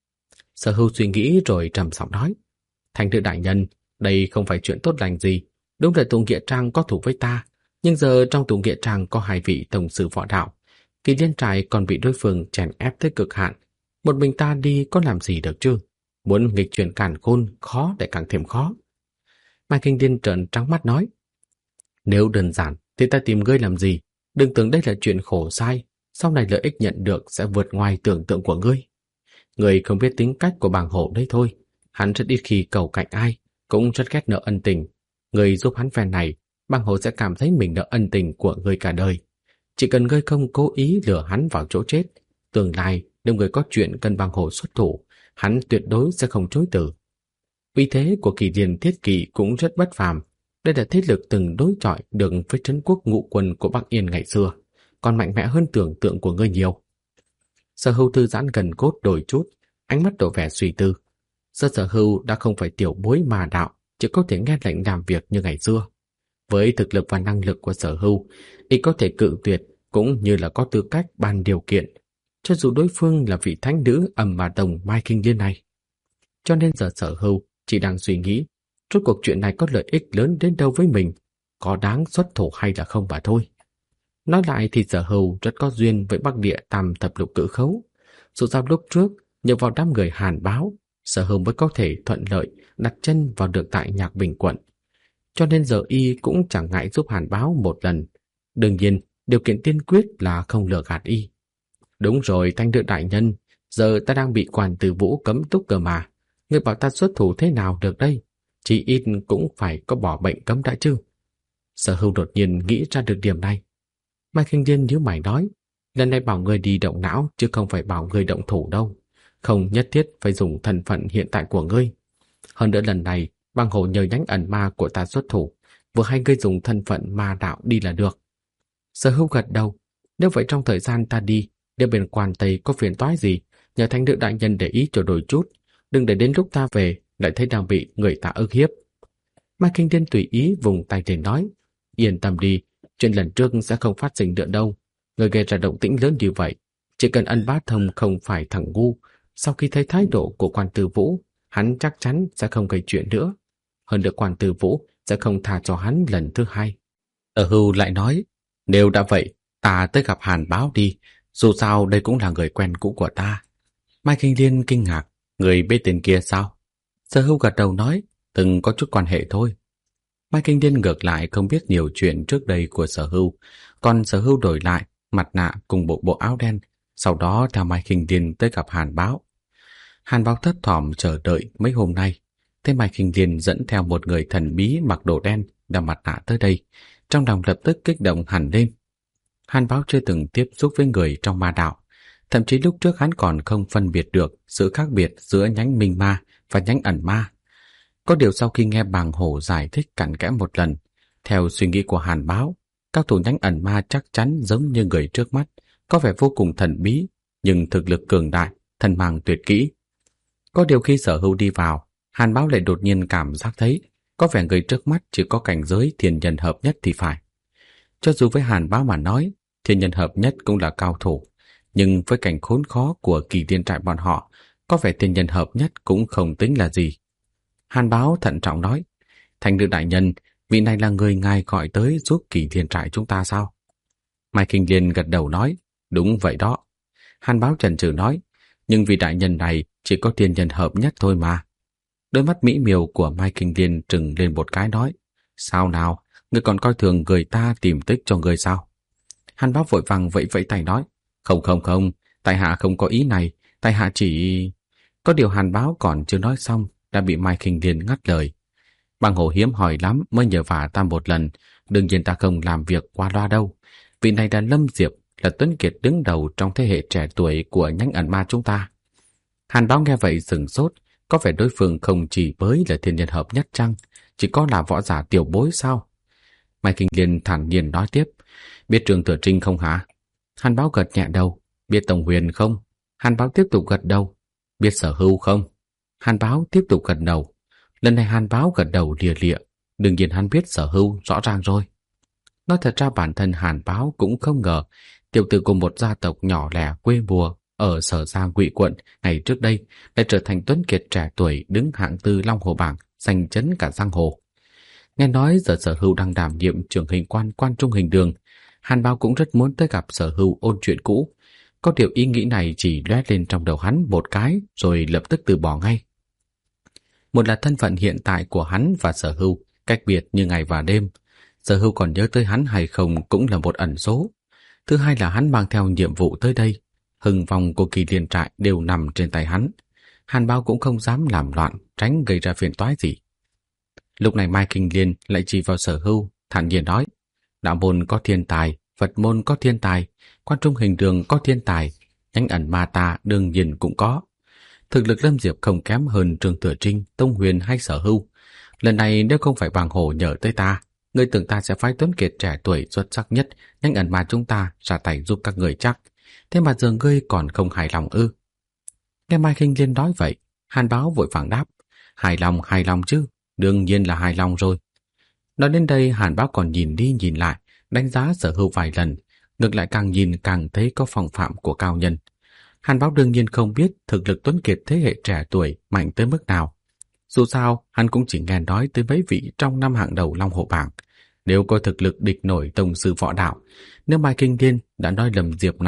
Sở Hưu suy nghĩ rồi trầm giọng nói, Thành nữ đại nhân, đây không phải chuyện tốt lành gì. Đúng là tụ nghĩa trang có thủ với ta, nhưng giờ trong tụ nghĩa trang có 2 vị tổng sư võ đạo, Kỳ Liên trại còn bị đối phương chèn ép tới cực hạn. Một mình ta đi có làm gì được chứ? Muốn nghịch chuyển càn khôn khó để càng thêm khó. Mai Kinh Liên trợn trắng mắt nói, nếu đơn giản thì ta tìm ngươi làm gì? Đừng tưởng đây là chuyện khổ sai, sau này lợi ích nhận được sẽ vượt ngoài tưởng tượng của ngươi. Ngươi không biết tính cách của Bàng Hổ đấy thôi, hắn rất ít khi cầu cạnh ai, cũng rất ghét nợ ân tình. Ngươi giúp hắn phen này, Bàng Hổ sẽ cảm thấy mình nợ ân tình của ngươi cả đời. Chỉ cần ngươi không cố ý lừa hắn vào chỗ chết, tương lai nếu ngươi có chuyện cần Bàng Hổ xuất thủ, hắn tuyệt đối sẽ không chối từ. Uy thế của Kỳ Liên thiết kỵ cũng rất bất phàm. Đây là thế lực từng đối chọi được với trấn quốc ngụ quân của Bắc Yên ngày xưa, còn mạnh mẽ hơn tưởng tượng của ngươi nhiều. Sở Hưu thư giãn gần cốt đổi chút, ánh mắt đổ vẻ suy tư. Sở Hưu đã không phải tiểu bối mà đạo, chỉ có thể nghe lệnh làm việc như ngày xưa. Với thực lực và năng lực của Sở Hưu, y có thể cự tuyệt cũng như là có tư cách ban điều kiện, cho dù đối phương là vị thánh nữ Ầm Mà Đồng Mai Kinh Liên này. Cho nên giờ Sở Hưu chỉ đang suy nghĩ, rốt cuộc chuyện này có lợi ích lớn đến đâu với mình, có đáng xuất thủ hay là không mà thôi. Nói lại thì Sở Hưu rất có duyên với Bắc Địa Tam Thập Lục Cử Khấu. Dù sao lúc trước nhờ vào đám người Hàn Báo, Sở Hưu mới có thể thuận lợi đặt chân vào được tại Nhạc Bình quận. Cho nên giờ y cũng chẳng ngại giúp Hàn Báo một lần. Đương nhiên, điều kiện tiên quyết là không lừa gạt y. Đúng rồi, Thanh Nữ đại nhân, giờ ta đang bị Quản Tử Vũ cấm túc cơ mà. Ngươi bảo ta xuất thủ thế nào được đây? Chỉ ít cũng phải có bỏ bệnh cấm đã chứ. Sở Hưu đột nhiên nghĩ ra được điểm này. Mai Khinh Điên nhíu mày nói, lần này bảo ngươi đi động não chứ không phải bảo ngươi động thủ đâu. Không nhất thiết phải dùng thân phận hiện tại của ngươi. Hơn nữa lần này, băng hồ nhờ nhánh ẩn ma của ta xuất thủ, vừa hay ngươi dùng thân phận ma đạo đi là được. Sở Hưu gật đầu, nếu vậy trong thời gian ta đi, nếu bên Quan Tây có phiền toái gì, nhờ Thanh Nữ đại nhân để ý cho đôi chút, đừng để đến lúc ta về lại thấy đang bị người ta ức hiếp. Mai Kinh Điên tùy ý vùng tay lên nói, yên tâm đi, chuyện lần trước sẽ không phát sinh nữa đâu. Người gây ra động tĩnh lớn như vậy, chỉ cần Ân Bá Thông không phải thằng ngu, sau khi thấy thái độ của Quan Tử Vũ, hắn chắc chắn sẽ không gây chuyện nữa. Hơn nữa Quan Tử Vũ sẽ không tha cho hắn lần thứ hai. Sở Hưu lại nói, nếu đã vậy, ta tới gặp Hàn Báo đi, dù sao đây cũng là người quen cũ của ta. Mai Kinh Điên kinh ngạc, người biết tên kia sao? Sở Hưu gật đầu nói, từng có chút quan hệ thôi. Mai Kinh Điên ngược lại không biết nhiều chuyện trước đây của Sở Hưu, còn Sở Hưu đổi lại mặt nạ cùng bộ áo đen, sau đó theo Mai Kinh Điên tới gặp Hàn Báo. Hàn Báo thấp thỏm chờ đợi mấy hôm nay, thế Mai Kinh Điên dẫn theo một người thần bí mặc đồ đen đeo mặt nạ tới đây, trong lòng lập tức kích động hẳn lên. Hàn Báo chưa từng tiếp xúc với người trong ma đạo, thậm chí lúc trước hắn còn không phân biệt được sự khác biệt giữa nhánh minh ma và nhánh ẩn ma. Có điều sau khi nghe Bàng Hổ giải thích cặn kẽ một lần, theo suy nghĩ của Hàn Báo, các thủ nhánh ẩn ma chắc chắn giống như người trước mắt, có vẻ vô cùng thần bí, nhưng thực lực cường đại, thần mang tuyệt kỹ. Có điều khi Sở Hưu đi vào, Hàn Báo lại đột nhiên cảm giác thấy có vẻ người trước mắt chỉ có cảnh giới thiên nhân hợp nhất thì phải. Cho dù với Hàn Báo mà nói, thiên nhân hợp nhất cũng là cao thủ, nhưng với cảnh khốn khó của Kỳ Thiên trại bọn họ, có vẻ thiên nhân hợp nhất cũng không tính là gì. Hàn Báo thận trọng nói, Thanh Nữ đại nhân, vị này là người ngài gọi tới giúp Kỳ Thiên trại chúng ta sao? Mai Kinh Liên gật đầu nói, đúng vậy đó. Hàn Báo chần chừ nói, nhưng vị đại nhân này chỉ có thiên nhân hợp nhất thôi mà. Đôi mắt mỹ miều của Mai Kinh Liên trừng lên một cái nói, sao nào, ngươi còn coi thường người ta tìm tích cho ngươi sao? Hàn Báo vội vàng vẫy vẫy tay nói, không, tại hạ không có ý này, tại hạ chỉ... Có điều Hàn Báo còn chưa nói xong đã bị Mai Kinh Liên ngắt lời. Bàng Hổ hiếm hỏi lắm mới nhờ vả ta một lần, đương nhiên ta không làm việc qua loa đâu. Vị này là Lâm Diệp, là Tuấn Kiệt đứng đầu trong thế hệ trẻ tuổi của nhánh ẩn ma chúng ta. Hàn Báo nghe vậy sửng sốt, có vẻ đối phương không chỉ mới là thiên nhân hợp nhất chăng, chỉ có là võ giả tiểu bối sao? Mai Kinh Liên thản nhiên nói tiếp, biết Trương Thừa Trinh không hả? Hàn Báo gật nhẹ đầu. Biết Tổng Huyền không? Hàn Báo tiếp tục gật đầu. Biết Sở Hưu không? Hàn Báo tiếp tục gật đầu. Lần này Hàn Báo gật đầu lìa lịa. Đương nhiên hắn biết Sở Hưu rõ ràng rồi. Nói thật ra bản thân Hàn Báo cũng không ngờ tiểu tử của một gia tộc nhỏ lẻ quê mùa ở Sở Giang Ngụy quận ngày trước đây lại trở thành tuấn kiệt trẻ tuổi đứng hạng tư Long Hồ bảng, giành chấn cả giang hồ. Nghe nói giờ Sở Hưu đang đảm nhiệm trưởng hình quan trung hình đường, Hàn Báo cũng rất muốn tới gặp Sở Hưu ôn chuyện cũ. Có điều ý nghĩ này chỉ lóe lên trong đầu hắn một cái rồi lập tức từ bỏ ngay. Một là thân phận hiện tại của hắn và Sở Hưu cách biệt như ngày và đêm, Sở Hưu còn nhớ tới hắn hay không cũng là một ẩn số. Thứ hai là hắn mang theo nhiệm vụ tới đây, hưng vong của Kỳ Liên trại đều nằm trên tay hắn. Hàn Báo cũng không dám làm loạn, tránh gây ra phiền toái gì. Lúc này Mai Kinh Liên lại chỉ vào Sở Hưu, thản nhiên nói, đạo môn có thiên tài, Phật môn có thiên tài, quan trung hình đường có thiên tài, nhánh ẩn ma ta đương nhiên cũng có. Thực lực Lâm Diệp không kém hơn Trương Thừa Trinh, Tông Huyền hay Sở Hưu. Lần này nếu không phải Bàng Hổ nhờ tới ta, ngươi tưởng ta sẽ phái tuấn kiệt trẻ tuổi xuất sắc nhất nhánh ẩn ma chúng ta ra tay giúp các người chắc. Thế mà giờ ngươi còn không hài lòng ư? Nghe Mai Kinh Liên nói vậy, Hàn Báo vội vàng đáp, hài lòng chứ, đương nhiên là hài lòng rồi. Nói đến đây Hàn Báo còn nhìn đi nhìn lại, đánh giá Sở Hưu vài lần, ngược lại càng nhìn càng thấy có phong phạm của cao nhân. Hàn Báo đương nhiên không biết thực lực tuấn kiệt thế hệ trẻ tuổi mạnh tới mức nào. Dù sao, hắn cũng chỉ nghe nói tới mấy vị trong năm hạng đầu Long Hồ bảng. Nếu có thực lực địch nổi tông sư võ đạo, nếu Mai Kinh Liên đã nói Lâm Diệp này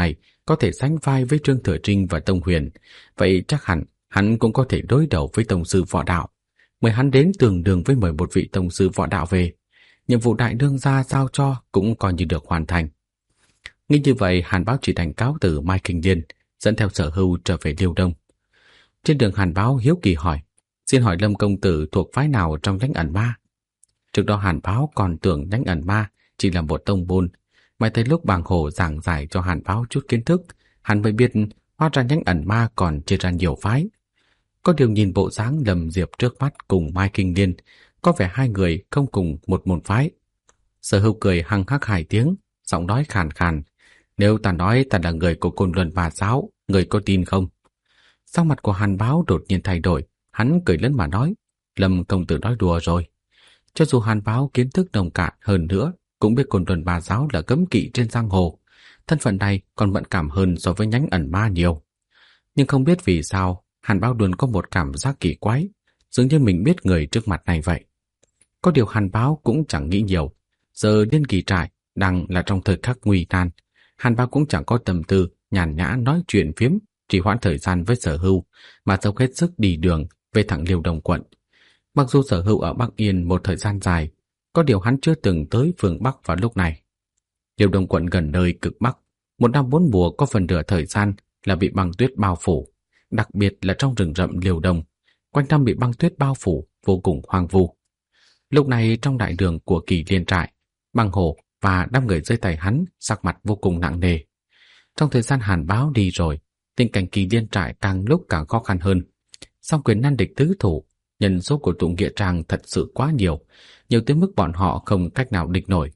có thể sánh vai với Trương Thừa Trinh và Tông Huyền, vậy chắc hẳn hắn cũng có thể đối đầu với tông sư võ đạo. Mời hắn đến tương đương với mời một vị tông sư võ đạo về. Nhiệm vụ đại đương gia giao cho cũng coi như được hoàn thành. Nghĩ như vậy, Hàn Báo chỉ đành cáo từ Mai Kinh Liên, dẫn theo Sở Hưu trở về Liêu Đông. Trên đường, Hàn Báo hiếu kỳ hỏi: xin hỏi Lâm công tử thuộc phái nào trong Nhánh Ẩn Ma? Trước đó Hàn Báo còn tưởng Nhánh Ẩn Ma chỉ là một tông môn, mà tới lúc Bàng Hổ giảng giải cho Hàn Báo chút kiến thức, hắn mới biết hóa ra Nhánh Ẩn Ma còn chia ra nhiều phái. Có điều nhìn bộ dáng Lâm Diệp trước mắt cùng Mai Kinh Liên, có vẻ hai người không cùng một môn phái. Sở Hưu cười hăng hắc 2 tiếng, giọng nói khàn khàn: nếu ta nói ta là người của Côn Luân Bà Giáo, người có tin không? Sắc mặt của Hàn Báo đột nhiên thay đổi, hắn cười lớn mà nói: Lâm công tử nói đùa rồi. Cho dù Hàn Báo kiến thức nông cạn hơn nữa, cũng biết Côn Luân Bà Giáo là cấm kỵ trên giang hồ, thân phận này còn mẫn cảm hơn so với Nhánh Ẩn Ma nhiều. Nhưng không biết vì sao, Hàn Báo luôn có một cảm giác kỳ quái, dường như mình biết người trước mặt này vậy. Có điều Hàn Báo cũng chẳng nghĩ nhiều, giờ Liên Kỳ Trại đang là trong thời khắc nguy nan, Hàn Báo cũng chẳng có tâm tư nhàn nhã nói chuyện phiếm, trì hoãn thời gian với Sở Hưu, mà dốc hết sức đi đường về thẳng Liêu Đông quận. Mặc dù Sở Hưu ở Bắc Yên một thời gian dài, có điều hắn chưa từng tới phương Bắc vào lúc này. Liêu Đông quận gần nơi cực Bắc, một năm 4 mùa có phần nửa thời gian là bị băng tuyết bao phủ, đặc biệt là trong rừng rậm Liêu Đông, quanh năm bị băng tuyết bao phủ, vô cùng hoang vu. Lúc này trong đại đường của Kỳ Liên Trại, Bàng Hổ và đám người dưới tay hắn sắc mặt vô cùng nặng nề. Trong thời gian Hàn Báo đi rồi, tình cảnh Kỳ Liên Trại càng lúc càng khó khăn hơn. Song quyền nan địch tứ thủ, nhân số của tụ nghĩa trang thật sự quá nhiều, nhiều tới mức bọn họ không cách nào địch nổi.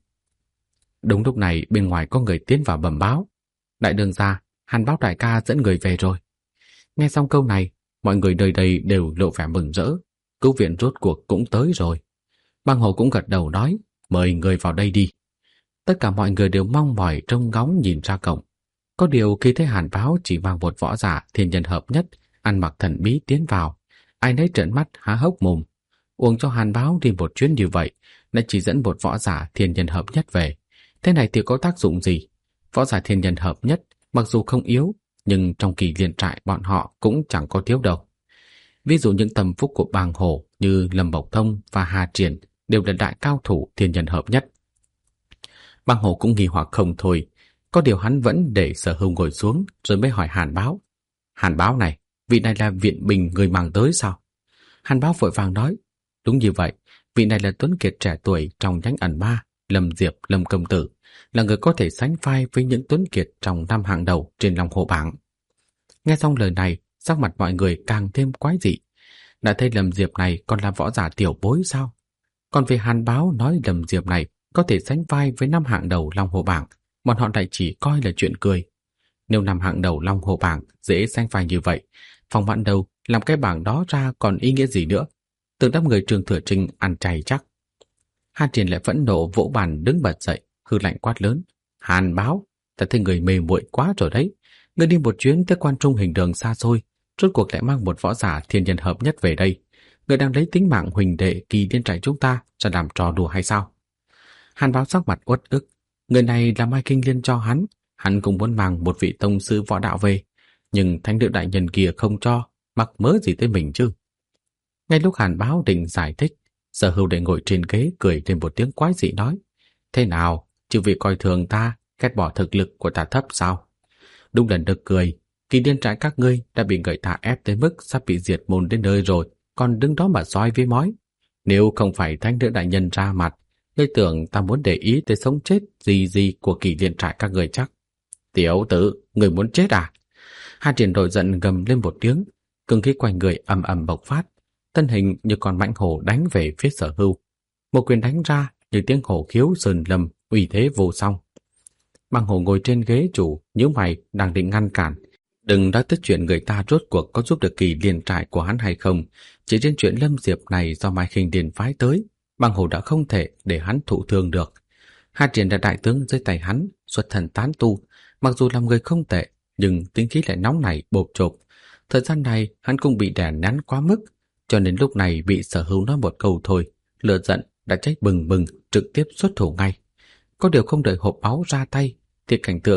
Đúng lúc này bên ngoài có người tiến vào bẩm báo: đại đường gia, Hàn Báo đại ca dẫn người về rồi. Nghe xong câu này, mọi người nơi đây đều lộ vẻ mừng rỡ, cứu viện rốt cuộc cũng tới rồi. Bàng Hổ cũng gật đầu nói: mời người vào đây đi. Tất cả mọi người đều mong mỏi trông ngóng nhìn ra cổng. Có điều khi thấy Hàn Báo chỉ mang một võ giả thiên nhân hợp nhất, ăn mặc thần bí tiến vào, ai nấy trợn mắt há hốc mồm. Uống cho Hàn Báo đi một chuyến như vậy, lại chỉ dẫn một võ giả thiên nhân hợp nhất về. Thế này thì có tác dụng gì? Võ giả thiên nhân hợp nhất mặc dù không yếu, nhưng trong Kỳ Liên Trại bọn họ cũng chẳng có thiếu đâu. Ví dụ những tâm phúc của Bàng Hổ như Lâm Bộc Thông và Hà Triển đều là đại cao thủ thiên nhân hợp nhất. Bàng Hổ cũng nghi hoặc không thôi, có điều hắn vẫn để Sở Hưu ngồi xuống rồi mới hỏi Hàn Báo: Hàn Báo này, vị này là viện binh người mang tới sao? Hàn Báo vội vàng nói: đúng như vậy, vị này là tuấn kiệt trẻ tuổi trong Nhánh Ẩn Ma, Lâm Diệp, Lâm công tử, là người có thể sánh vai với những tuấn kiệt trong 5 hàng đầu trên Long Hồ bảng. Nghe xong lời này, sắc mặt mọi người càng thêm quái dị. Đã thấy Lâm Diệp này còn là võ giả tiểu bối sao? Còn về Hàn Báo nói Lâm Diệp này có thể sánh vai với 5 hạng đầu Long Hồ bảng, bọn họ lại chỉ coi là chuyện cười. Nếu 5 hạng đầu Long Hồ bảng dễ sánh vai như vậy, Phong Vạn Đầu làm cái bảng đó ra còn ý nghĩa gì nữa? Tưởng đám người Trương Thừa Trinh ăn chay chắc. Hàn Triển lại phẫn nộ vỗ bàn đứng bật dậy, hư lạnh quát lớn: Hàn Báo, ta thấy người mê muội quá rồi đấy. Người đi một chuyến tới Quan Trung Hình Đường xa xôi, rốt cuộc lại mang một võ giả thiên nhân hợp nhất về đây. Người đang lấy tính mạng huỳnh đệ Kỳ Liên Trại chúng ta ra làm trò đùa hay sao? Hàn Báo sắc mặt uất ức. Người này là Mai Kinh Liên cho hắn cũng muốn mang một vị tông sư võ đạo về, nhưng thánh nữ đại nhân kia không cho, mắc mớ gì tới mình chứ? Ngay lúc Hàn Báo định giải thích, Sở Hưu để ngồi trên ghế cười lên một tiếng quái dị nói: thế nào, chư vị coi thường ta, ghét bỏ thực lực của ta thấp sao? Đúng là nực cười, Kỳ Liên Trại các ngươi đã bị người ta ép tới mức sắp bị diệt môn đến nơi rồi, còn đứng đó mà soi với mói. Nếu không phải thánh nữ đại nhân ra mặt, ngươi tưởng ta muốn để ý tới sống chết gì của Kỳ Liên Trại các người chắc? Tiểu tử, người muốn chết à? Hà Triển nổi giận gầm lên một tiếng, cường khí quanh người ầm ầm bộc phát, thân hình như con mãnh hổ đánh về phía Sở Hưu. Một quyền đánh ra như tiếng hổ khiếu sơn lâm, uy thế vô song. Bàng Hổ ngồi trên ghế chủ, nhíu mày đang định ngăn cản. Đừng nói tới chuyện người ta rốt cuộc có giúp được Kỳ Liên Trại của hắn hay không, chỉ trên chuyện Lâm Diệp này do Mai Khinh Điền phái tới, Bàng Hổ đã không thể để hắn thụ thương được. Hà Triển là đại tướng dưới tay hắn, xuất thần tán tu, mặc dù làm người không tệ, nhưng tính khí lại nóng nảy bộp chộp. Thời gian này hắn cũng bị đè nén quá mức, cho nên lúc này bị Sở Hưu nói một câu thôi, lửa giận đã cháy bừng bừng, trực tiếp xuất thủ ngay. Có điều không đợi hộp báu ra tay, thì cảnh tượng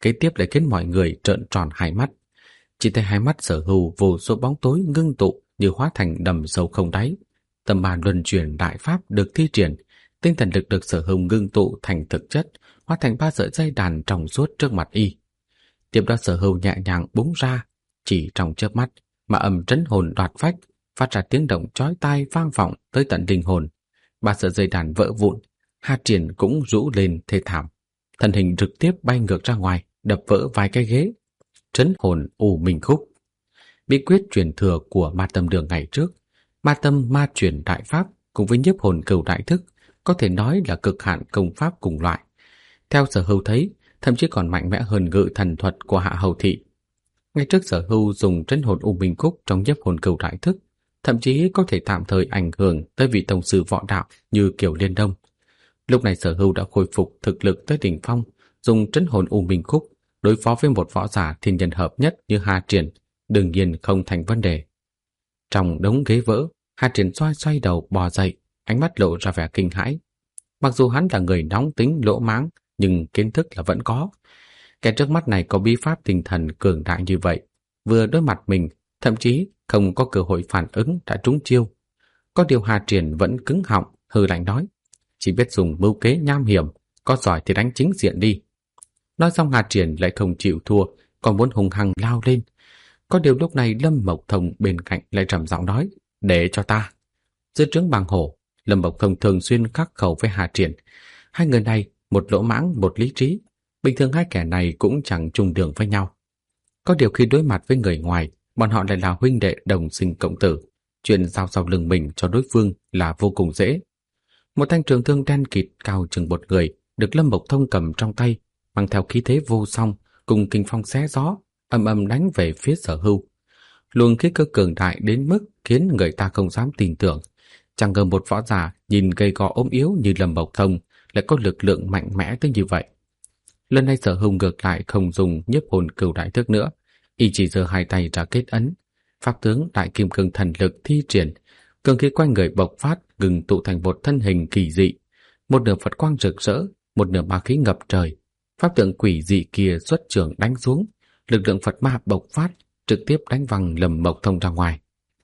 kế tiếp lại khiến mọi người trợn tròn hai mắt. Chỉ thấy hai mắt Sở Hưu vô số bóng tối ngưng tụ như hóa thành đầm sâu không đáy. Tâm ma luân chuyển đại pháp được thi triển, tinh thần lực được Sở Hưu ngưng tụ thành thực chất, hóa thành 3 sợi dây đàn trong suốt trước mặt y. Tiếp đó Sở Hưu nhẹ nhàng búng ra, chỉ trong chớp mắt mà âm trấn hồn đoạt phách, phát ra tiếng động chói tai vang vọng tới tận linh hồn. 3 sợi dây đàn vỡ vụn, Hà Triển cũng rũ lên thê thảm, thân hình trực tiếp bay ngược ra ngoài, đập vỡ vài cái ghế. Trấn hồn U Minh Khúc, bí quyết truyền thừa của Ma Tâm Đường ngày trước, Ma Tâm Ma Truyền đại pháp cùng với nhiếp hồn cửu đại thức, có thể nói là cực hạn công pháp cùng loại. Theo Sở Hưu thấy, thậm chí còn mạnh mẽ hơn ngự thần thuật của Hạ Hầu Thị. Ngay trước Sở Hưu dùng trấn hồn U Minh Khúc trong nhiếp hồn cửu đại thức, thậm chí có thể tạm thời ảnh hưởng tới vị tông sư võ đạo như Kiều Liên Đông. Lúc này Sở Hưu đã khôi phục thực lực tới đỉnh phong, dùng trấn hồn U Minh Khúc đối phó với một võ giả thiên nhân hợp nhất như Hà Triển, đương nhiên không thành vấn đề. Trong đống ghế vỡ, Hà Triển xoay đầu bò dậy, ánh mắt lộ ra vẻ kinh hãi. Mặc dù hắn là người nóng tính lỗ mãng, nhưng kiến thức là vẫn có. Kẻ trước mắt này có bí pháp tinh thần cường đại như vậy, vừa đối mặt mình, thậm chí không có cơ hội phản ứng đã trúng chiêu. Có điều Hà Triển vẫn cứng họng, hừ lạnh nói, chỉ biết dùng mưu kế nham hiểm, có giỏi thì đánh chính diện đi. Nói xong Hà Triển lại không chịu thua, còn muốn hùng hăng lao lên. Có điều lúc này Lâm Mộc Thông bên cạnh lại trầm giọng nói, để cho ta. Dưới trướng Bàng Hổ, Lâm Mộc Thông thường xuyên khắc khẩu với Hà Triển. Hai người này, một lỗ mãng, một lý trí. Bình thường hai kẻ này cũng chẳng chung đường với nhau. Có điều khi đối mặt với người ngoài, bọn họ lại là huynh đệ đồng sinh cộng tử. Chuyện giao sau lưng mình cho đối phương là vô cùng dễ. Một thanh trường thương đen kịt cao chừng một người được Lâm Mộc Thông cầm trong tay, mang theo khí thế vô song, cùng kinh phong xé gió, ầm ầm đánh về phía Sở Hưu. Luồng khí cơ cường đại đến mức khiến người ta không dám tin tưởng. Chẳng ngờ một võ giả nhìn gầy gò ốm yếu như Lâm Mộc Thông lại có lực lượng mạnh mẽ tới như vậy. Lần này Sở Hưu ngược lại không dùng nhiếp hồn cửu đại thức nữa, y chỉ giơ hai tay ra kết ấn, pháp tướng đại kim cương thần lực thi triển, cường khí quanh người bộc phát, ngừng tụ thành một thân hình kỳ dị, một nửa Phật quang rực rỡ, một nửa ma khí ngập trời. Pháp tượng quỷ dị kia xuất trường đánh xuống, lực lượng Phật ma bộc phát, trực tiếp đánh văng Lâm Mộc Thông ra ngoài.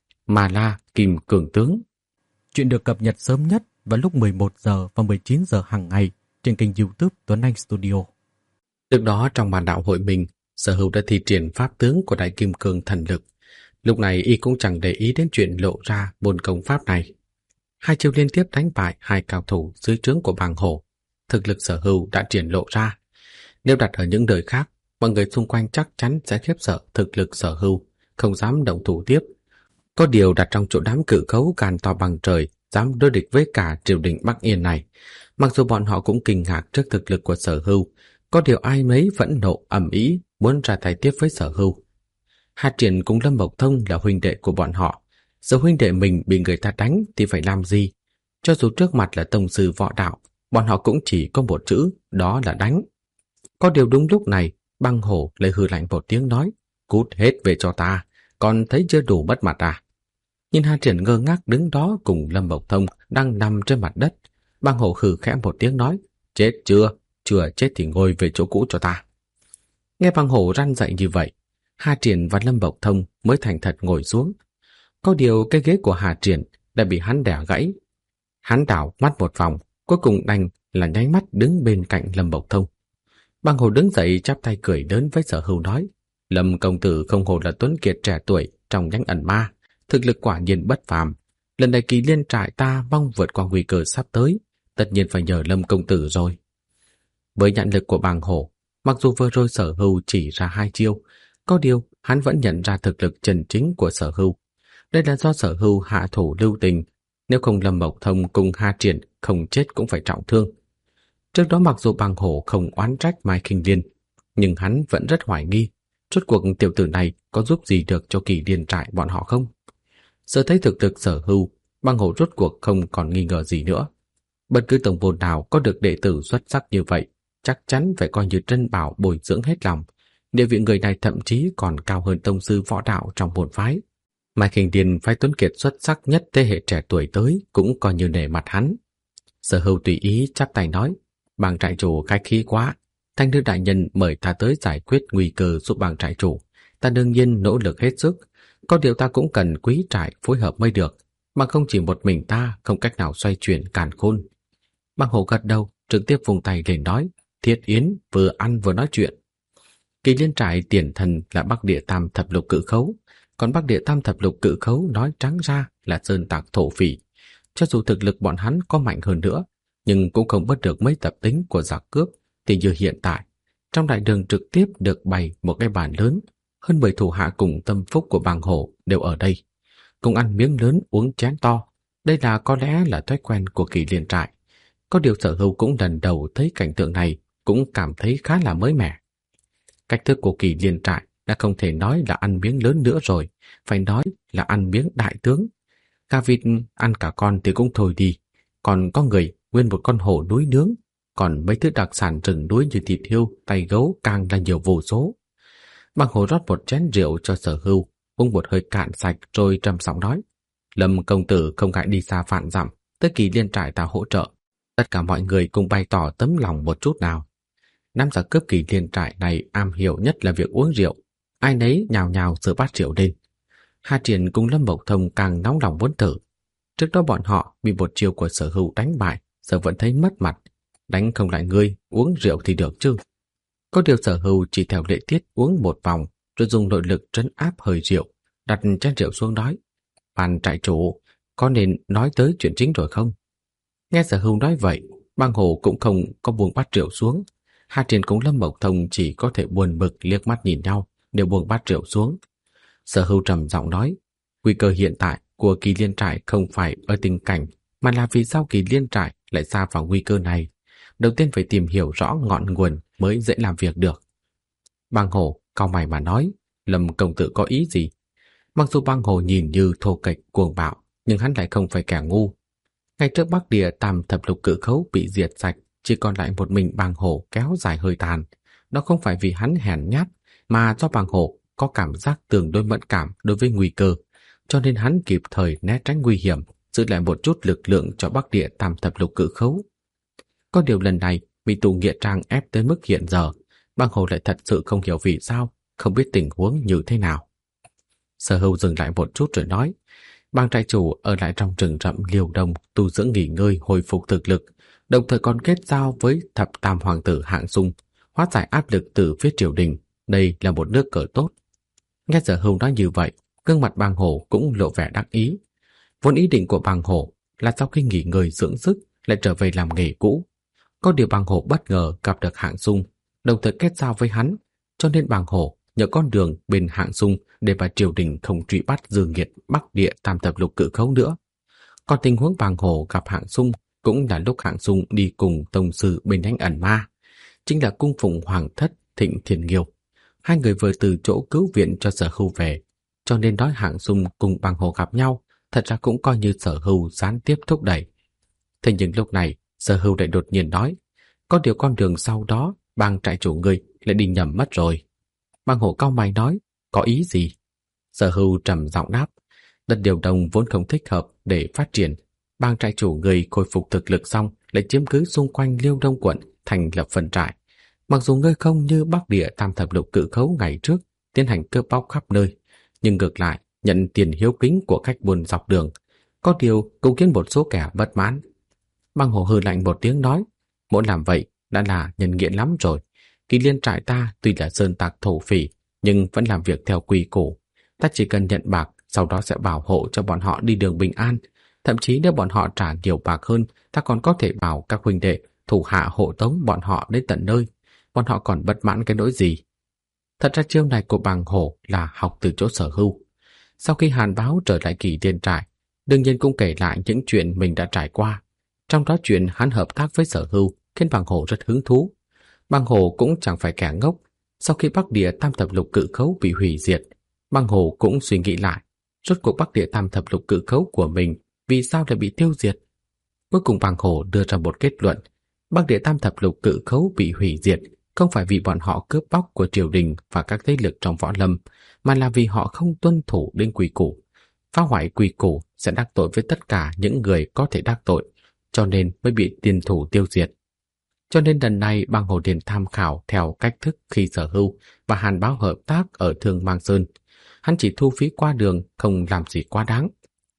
Ma La Kim Cường Tướng. Chuyện được cập nhật sớm nhất vào lúc 11 giờ và 19 giờ hàng ngày trên kênh YouTube Tuấn Anh Studio. Trước đó trong bàn đạo hội mình, Sở Hưu đã thi triển pháp tướng của Đại Kim Cương thần lực. Lúc này y cũng chẳng để ý đến chuyện lộ ra môn công pháp này. Hai chiêu liên tiếp đánh bại hai cao thủ dưới trướng của Bàng Hổ. Thực lực Sở Hưu đã triển lộ ra. Nếu đặt ở những đời khác, mọi người xung quanh chắc chắn sẽ khiếp sợ thực lực Sở Hưu, không dám động thủ tiếp. Có điều đặt trong chỗ đám cự cấu gan to bằng trời, dám đối địch với cả triều đình Bắc Yên này. Mặc dù bọn họ cũng kinh ngạc trước thực lực của Sở Hưu, có điều ai mấy vẫn nộ ầm ĩ muốn ra tay tiếp với Sở Hưu. Hà Triển cùng Lâm Mộc Thông là huynh đệ của bọn họ. Giờ huynh đệ mình bị người ta đánh thì phải làm gì? Cho dù trước mặt là tông sư võ đạo, bọn họ cũng chỉ có một chữ, đó là đánh. Có điều đúng lúc này, Bàng Hổ lại hừ lạnh một tiếng nói, cút hết về cho ta, còn thấy chưa đủ mất mặt à? Nhìn Hà Triển ngơ ngác đứng đó cùng Lâm Mộc Thông đang nằm trên mặt đất, Bàng Hổ hừ khẽ một tiếng nói, chết chưa? Chưa chết thì ngồi về chỗ cũ cho ta. Nghe Bàng Hổ răn dạy như vậy, Hà Triển và Lâm Mộc Thông mới thành thật ngồi xuống. Có điều cái ghế của Hà Triển đã bị hắn đè gãy. Hắn đảo mắt một vòng, cuối cùng đành là nháy mắt đứng bên cạnh Lâm Mộc Thông. Bàng Hổ đứng dậy chắp tay cười lớn với Sở Hưu nói, Lâm công tử không hổ là tuấn kiệt trẻ tuổi trong nhánh ẩn ma, thực lực quả nhiên bất phàm. Lần này Kỳ Liên trại ta mong vượt qua nguy cơ sắp tới, tất nhiên phải nhờ Lâm công tử rồi. Với nhận lực của Bàng Hổ, mặc dù vừa rồi Sở Hưu chỉ ra hai chiêu, có điều hắn vẫn nhận ra thực lực chân chính của Sở Hưu. Đây là do Sở Hưu hạ thủ lưu tình, nếu không Lâm Mộc Thông cùng Hà Triển không chết cũng phải trọng thương. Trước đó mặc dù Bàng Hổ không oán trách Mai Khinh Liên, nhưng hắn vẫn rất hoài nghi, rốt cuộc tiểu tử này có giúp gì được cho Kỳ Liên trại bọn họ không? Giờ thấy thực lực Sở Hưu, Bàng Hổ rốt cuộc không còn nghi ngờ gì nữa. Bất cứ tổng môn nào có được đệ tử xuất sắc như vậy, chắc chắn phải coi như trân bảo bồi dưỡng hết lòng. Địa vị người này thậm chí còn cao hơn tông sư võ đạo trong môn phái. Mai Khinh Liên phái tuấn kiệt xuất sắc nhất thế hệ trẻ tuổi tới cũng coi như nể mặt hắn. Sở Hưu tùy ý chắp tay nói, Bàng trại chủ khách khí quá, Thanh nữ đại nhân mời ta tới giải quyết nguy cơ giúp bang trại chủ. Ta đương nhiên nỗ lực hết sức. Có điều ta cũng cần quý trại phối hợp mới được, mà không chỉ một mình ta không cách nào xoay chuyển càn khôn. Bang Hổ gật đầu, trực tiếp vùng tay lên nói, Thiết Yến vừa ăn vừa nói chuyện. Kỳ Liên trại tiền thần là Bắc Địa Tam Thập Lục Cự Khấu, còn Bắc Địa Tam Thập Lục Cự Khấu nói trắng ra là sơn tặc thổ phỉ. Cho dù thực lực bọn hắn có mạnh hơn nữa, nhưng cũng không bớt được mấy tập tính của giặc cướp. Thì như hiện tại, trong đại đường trực tiếp được bày một cái bàn lớn, hơn 10 thủ hạ cùng tâm phúc của bang Hổ đều ở đây, cùng ăn miếng lớn uống chén to. Đây là có lẽ là thói quen của Kỳ Liên trại. Có điều Sở Hưu cũng lần đầu thấy cảnh tượng này, cũng cảm thấy khá là mới mẻ. Cách thức của Kỳ Liên trại đã không thể nói là ăn miếng lớn nữa rồi, phải nói là ăn miếng đại tướng. Gà vịt ăn cả con thì cũng thôi đi, còn có người nguyên một con hổ núi nướng, còn mấy thứ đặc sản rừng núi như thịt hươu, tay gấu càng là nhiều vô số. Bang Hổ rót một chén rượu cho Sở Hưu, uống một hơi cạn sạch rồi trầm giọng nói, Lâm công tử không ngại đi xa vạn dặm tới Kỳ Liên trại ta hỗ trợ. Tất cả mọi người cùng bày tỏ tấm lòng một chút nào. Nam giả cướp Kỳ Liên trại này am hiểu nhất là việc uống rượu, ai nấy nhào nhào giơ bát rượu lên. Hà Triển cùng Lâm Mộc Thông càng nóng lòng muốn thử. Trước đó bọn họ bị một chiêu của Sở Hưu đánh bại, giờ vẫn thấy mất mặt. Đánh không lại ngươi, uống rượu thì được chứ. Có điều Sở Hưu chỉ theo lệ tiết uống một vòng, rồi dùng nội lực trấn áp hơi rượu, đặt chén rượu xuống nói, Ban trại chủ, có nên nói tới chuyện chính rồi không? Nghe Sở Hưu nói vậy, bang Hổ cũng không có buông bát rượu xuống. Hà Triển cùng Lâm Mộc Thông chỉ có thể buồn bực liếc mắt nhìn nhau, đều buông bát rượu xuống. Sở Hưu trầm giọng nói, nguy cơ hiện tại của Kỳ Liên trại không phải ở tình cảnh, mà là vì sao Kỳ Liên trại lại xa vào nguy cơ này. Đầu tiên phải tìm hiểu rõ ngọn nguồn mới dễ làm việc được. Bang Hổ cau mày mà nói, Lâm công tử có ý gì? Mặc dù bang Hổ nhìn như thô kệch cuồng bạo, nhưng hắn lại không phải kẻ ngu. Ngày trước Bắc Địa Tam Thập Lục Cự Khấu bị diệt sạch, chỉ còn lại một mình bang Hổ kéo dài hơi tàn. Đó không phải vì hắn hèn nhát, mà do bang Hổ có cảm giác tương đối mẫn cảm đối với nguy cơ, cho nên hắn kịp thời né tránh nguy hiểm, giữ lại một chút lực lượng cho Bắc Địa Tam Thập Lục Cự Khấu. Có điều lần này bị tù nghĩa trang ép tới mức hiện giờ, bang Hổ lại thật sự không hiểu vì sao, không biết tình huống như thế nào. Sở Hưu dừng lại một chút rồi nói, bang trại chủ ở lại trong rừng rậm Liêu Đông tu dưỡng nghỉ ngơi hồi phục thực lực, đồng thời còn kết giao với thập tam hoàng tử Hạng Sung, hóa giải áp lực từ phía triều đình. Đây là một nước cờ tốt. Nghe Sở Hưu nói như vậy, gương mặt bang Hổ cũng lộ vẻ đắc ý. Vốn ý định của bang Hổ là sau khi nghỉ ngơi dưỡng sức lại trở về làm nghề cũ. Có điều bang Hổ bất ngờ gặp được Hạng Sung, đồng thời kết giao với hắn, cho nên bang Hổ nhờ con đường bên Hạng Sung để mà triều đình không truy bắt dư nghiệt Bắc Địa Tam Thập Lục Cự Khấu nữa. Còn tình huống bang Hổ gặp Hạng Sung cũng là lúc Hạng Sung đi cùng tông sư bên nhánh ẩn ma, chính là cung phụng hoàng thất Thịnh Thiên Nghiêu. Hai người vừa từ chỗ cứu viện cho Sở Hưu về, cho nên nói Hạng Sung cùng bang Hổ gặp nhau, thật ra cũng coi như Sở Hưu gián tiếp thúc đẩy. Thế nhưng lúc này, Sở Hưu lại đột nhiên nói, có điều con đường sau đó, bang trại chủ người lại đi nhầm mất rồi. Bang Hổ cau mày nói, có ý gì? Sở Hưu trầm giọng đáp, đất Điều Đông vốn không thích hợp để phát triển. Bang trại chủ người khôi phục thực lực xong lại chiếm cứ xung quanh Liêu Đông quận thành lập phân trại. Mặc dù ngươi không như Bắc Địa Tam Thập Lục Cự Khấu ngày trước tiến hành cướp bóc khắp nơi, nhưng ngược lại nhận tiền hiếu kính của khách buôn dọc đường. Có điều cũng khiến một số kẻ bất mãn. Bang Hổ hừ lạnh một tiếng nói, muốn làm vậy đã là nhân nghiện lắm rồi. Kỳ Liên trại ta tuy là sơn tặc thổ phỉ, nhưng vẫn làm việc theo quy củ. Ta chỉ cần nhận bạc, sau đó sẽ bảo hộ cho bọn họ đi đường bình an. Thậm chí nếu bọn họ trả nhiều bạc hơn, ta còn có thể bảo các huynh đệ thủ hạ hộ tống bọn họ đến tận nơi. Bọn họ còn bất mãn cái nỗi gì? Thật ra chiêu này của bang Hổ là học từ chỗ Sở Hưu. Sau khi Hàn Báo trở lại Kỳ Liên trại, đương nhiên cũng kể lại những chuyện mình đã trải qua. Trong đó chuyện hắn hợp tác với Sở Hưu khiến bang Hổ rất hứng thú. Bang Hổ cũng chẳng phải kẻ ngốc. Sau khi Bắc Địa Tam Thập Lục Cự Khấu bị hủy diệt, bang Hổ cũng suy nghĩ lại, rốt cuộc Bắc Địa Tam Thập Lục Cự Khấu của mình vì sao lại bị tiêu diệt. Cuối cùng bang Hổ đưa ra một kết luận, Bắc Địa Tam Thập Lục Cự Khấu bị hủy diệt không phải vì bọn họ cướp bóc của triều đình và các thế lực trong võ lâm, mà là vì họ không tuân thủ đến quy củ. Phá hoại quy củ sẽ đắc tội với tất cả những người có thể đắc tội, cho nên mới bị tiền thủ tiêu diệt. Cho nên lần này bang Hồ Điền tham khảo theo cách thức khi Sở Hưu và Hàn Báo hợp tác ở Thương Mang Sơn. Hắn chỉ thu phí qua đường, không làm gì quá đáng.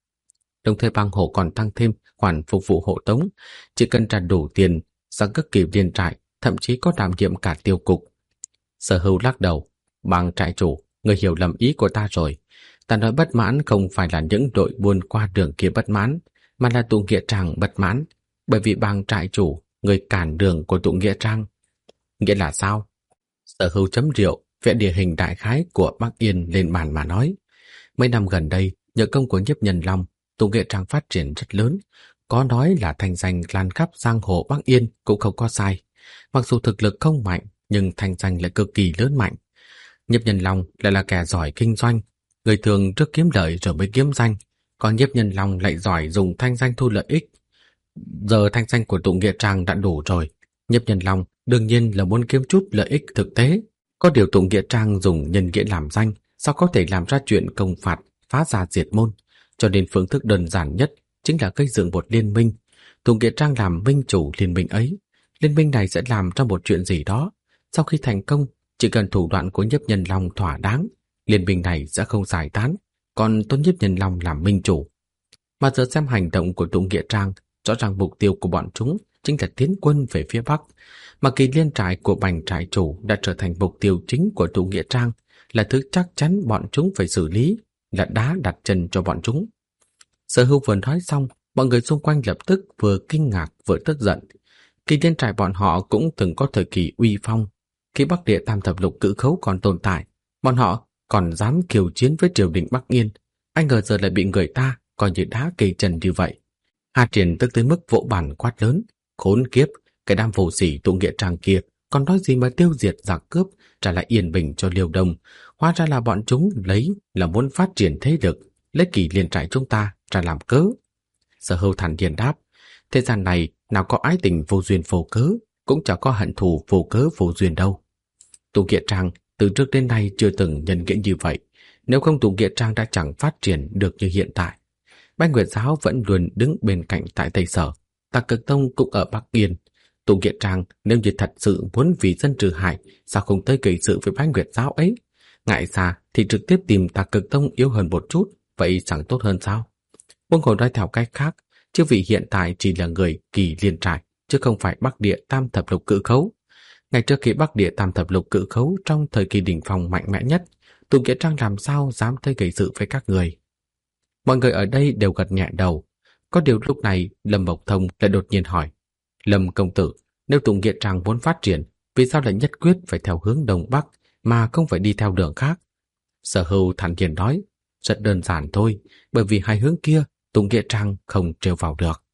Đồng thời bang Hồ còn tăng thêm khoản phục vụ hộ tống, chỉ cần trả đủ tiền, sang các kỳ liên trại, thậm chí có đảm nhiệm cả tiêu cục. Sở Hưu lắc đầu, bang trại chủ, người hiểu lầm ý của ta rồi. Ta nói bất mãn không phải là những đội buôn qua đường kia bất mãn, mà là tụ nghĩa trang bất mãn, bởi vì bang trại chủ, người cản đường của tụ nghĩa trang. Nghĩa là sao? Sở Hưu chấm rượu, vẽ địa hình đại khái của Bắc Yên lên bàn mà nói. Mấy năm gần đây, nhờ công của Nhiếp Nhân Long, tụ nghĩa trang phát triển rất lớn. Có nói là thanh danh lan khắp giang hồ Bắc Yên cũng không có sai. Mặc dù thực lực không mạnh, nhưng thanh danh lại cực kỳ lớn mạnh. Nhiếp Nhân Long lại là kẻ giỏi kinh doanh. Người thường trước kiếm lợi rồi mới kiếm danh, còn Nhiếp Nhân Long lại giỏi dùng thanh danh thu lợi ích. Giờ thanh danh của tụ nghĩa trang đã đủ rồi. Nhiếp Nhân Long đương nhiên là muốn kiếm chút lợi ích thực tế. Có điều tụ nghĩa trang dùng nhân nghĩa làm danh, sao có thể làm ra chuyện công phạt, phá gia diệt môn. Cho nên phương thức đơn giản nhất chính là gây dựng một liên minh. Tụ nghĩa trang làm minh chủ liên minh ấy. Liên minh này sẽ làm ra một chuyện gì đó. Sau khi thành công, chỉ cần thủ đoạn của Nhiếp Nhân Long thỏa đáng, liên minh này sẽ không giải tán, còn tôn Nhiếp Nhân Long làm minh chủ. Mà giờ xem hành động của tụ nghĩa trang, rõ ràng mục tiêu của bọn chúng chính là tiến quân về phía Bắc, mà kỳ liên trại của Bành trại chủ đã trở thành mục tiêu chính của tụ nghĩa trang, là thứ chắc chắn bọn chúng phải xử lý, là đá đặt chân cho bọn chúng. Sở Hưu vừa nói xong, mọi người xung quanh lập tức vừa kinh ngạc vừa tức giận. Kỳ liên trại bọn họ cũng từng có thời kỳ uy phong. Khi Bắc Địa Tam Thập Lục Cự Khấu còn tồn tại, bọn họ còn dám kiêu chiến với triều đình Bắc Yên. Anh ngờ giờ lại bị người ta coi như đá cây chân như vậy. Hà Triển tức tới mức vỗ bàn quát lớn, khốn kiếp, cái đám vô sỉ tụ nghĩa trang kia còn nói gì mà tiêu diệt giặc cướp, trả lại yên bình cho Liêu Đông. Hóa ra là bọn chúng lấy là muốn phát triển thế lực, lấy kỳ liên trại chúng ta ra làm cớ. Sở Hưu thản nhiên đáp, thế gian này nào có ái tình vô duyên vô cớ, cũng chẳng có hận thù vô cớ vô duyên đâu. Tụ nghĩa trang từ trước đến nay chưa từng nhân nghĩa như vậy, nếu không tụ nghĩa trang đã chẳng phát triển được như hiện tại. Bách Nguyệt Giáo vẫn luôn đứng bên cạnh tại Tây Sở, Tạc Cực Tông cũng ở Bắc Yên. Tụ nghĩa trang nếu như thật sự muốn vì dân trừ hại, sao không tới gây sự với Bách Nguyệt Giáo ấy? Ngại xa thì trực tiếp tìm Tạc Cực Tông yếu hơn một chút, vậy chẳng tốt hơn sao? Buông hồ nói theo cách khác, chứ vì hiện tại chỉ là người kỳ liên trại, chứ không phải Bắc Địa Tam Thập Lục Cự Khấu. Ngày trước khi Bắc Địa Tam Thập Lục Cự Khấu trong thời kỳ đỉnh phong mạnh mẽ nhất, tụ nghĩa trang làm sao dám tới gây sự với các người? Mọi người ở đây đều gật nhẹ đầu. Có điều lúc này Lâm Mộc Thông lại đột nhiên hỏi, Lâm công tử, nếu tụ nghĩa trang muốn phát triển, vì sao lại nhất quyết phải theo hướng Đông Bắc mà không phải đi theo đường khác? Sở Hưu thản nhiên nói, rất đơn giản thôi, bởi vì hai hướng kia tụ nghĩa trang không trêu vào được.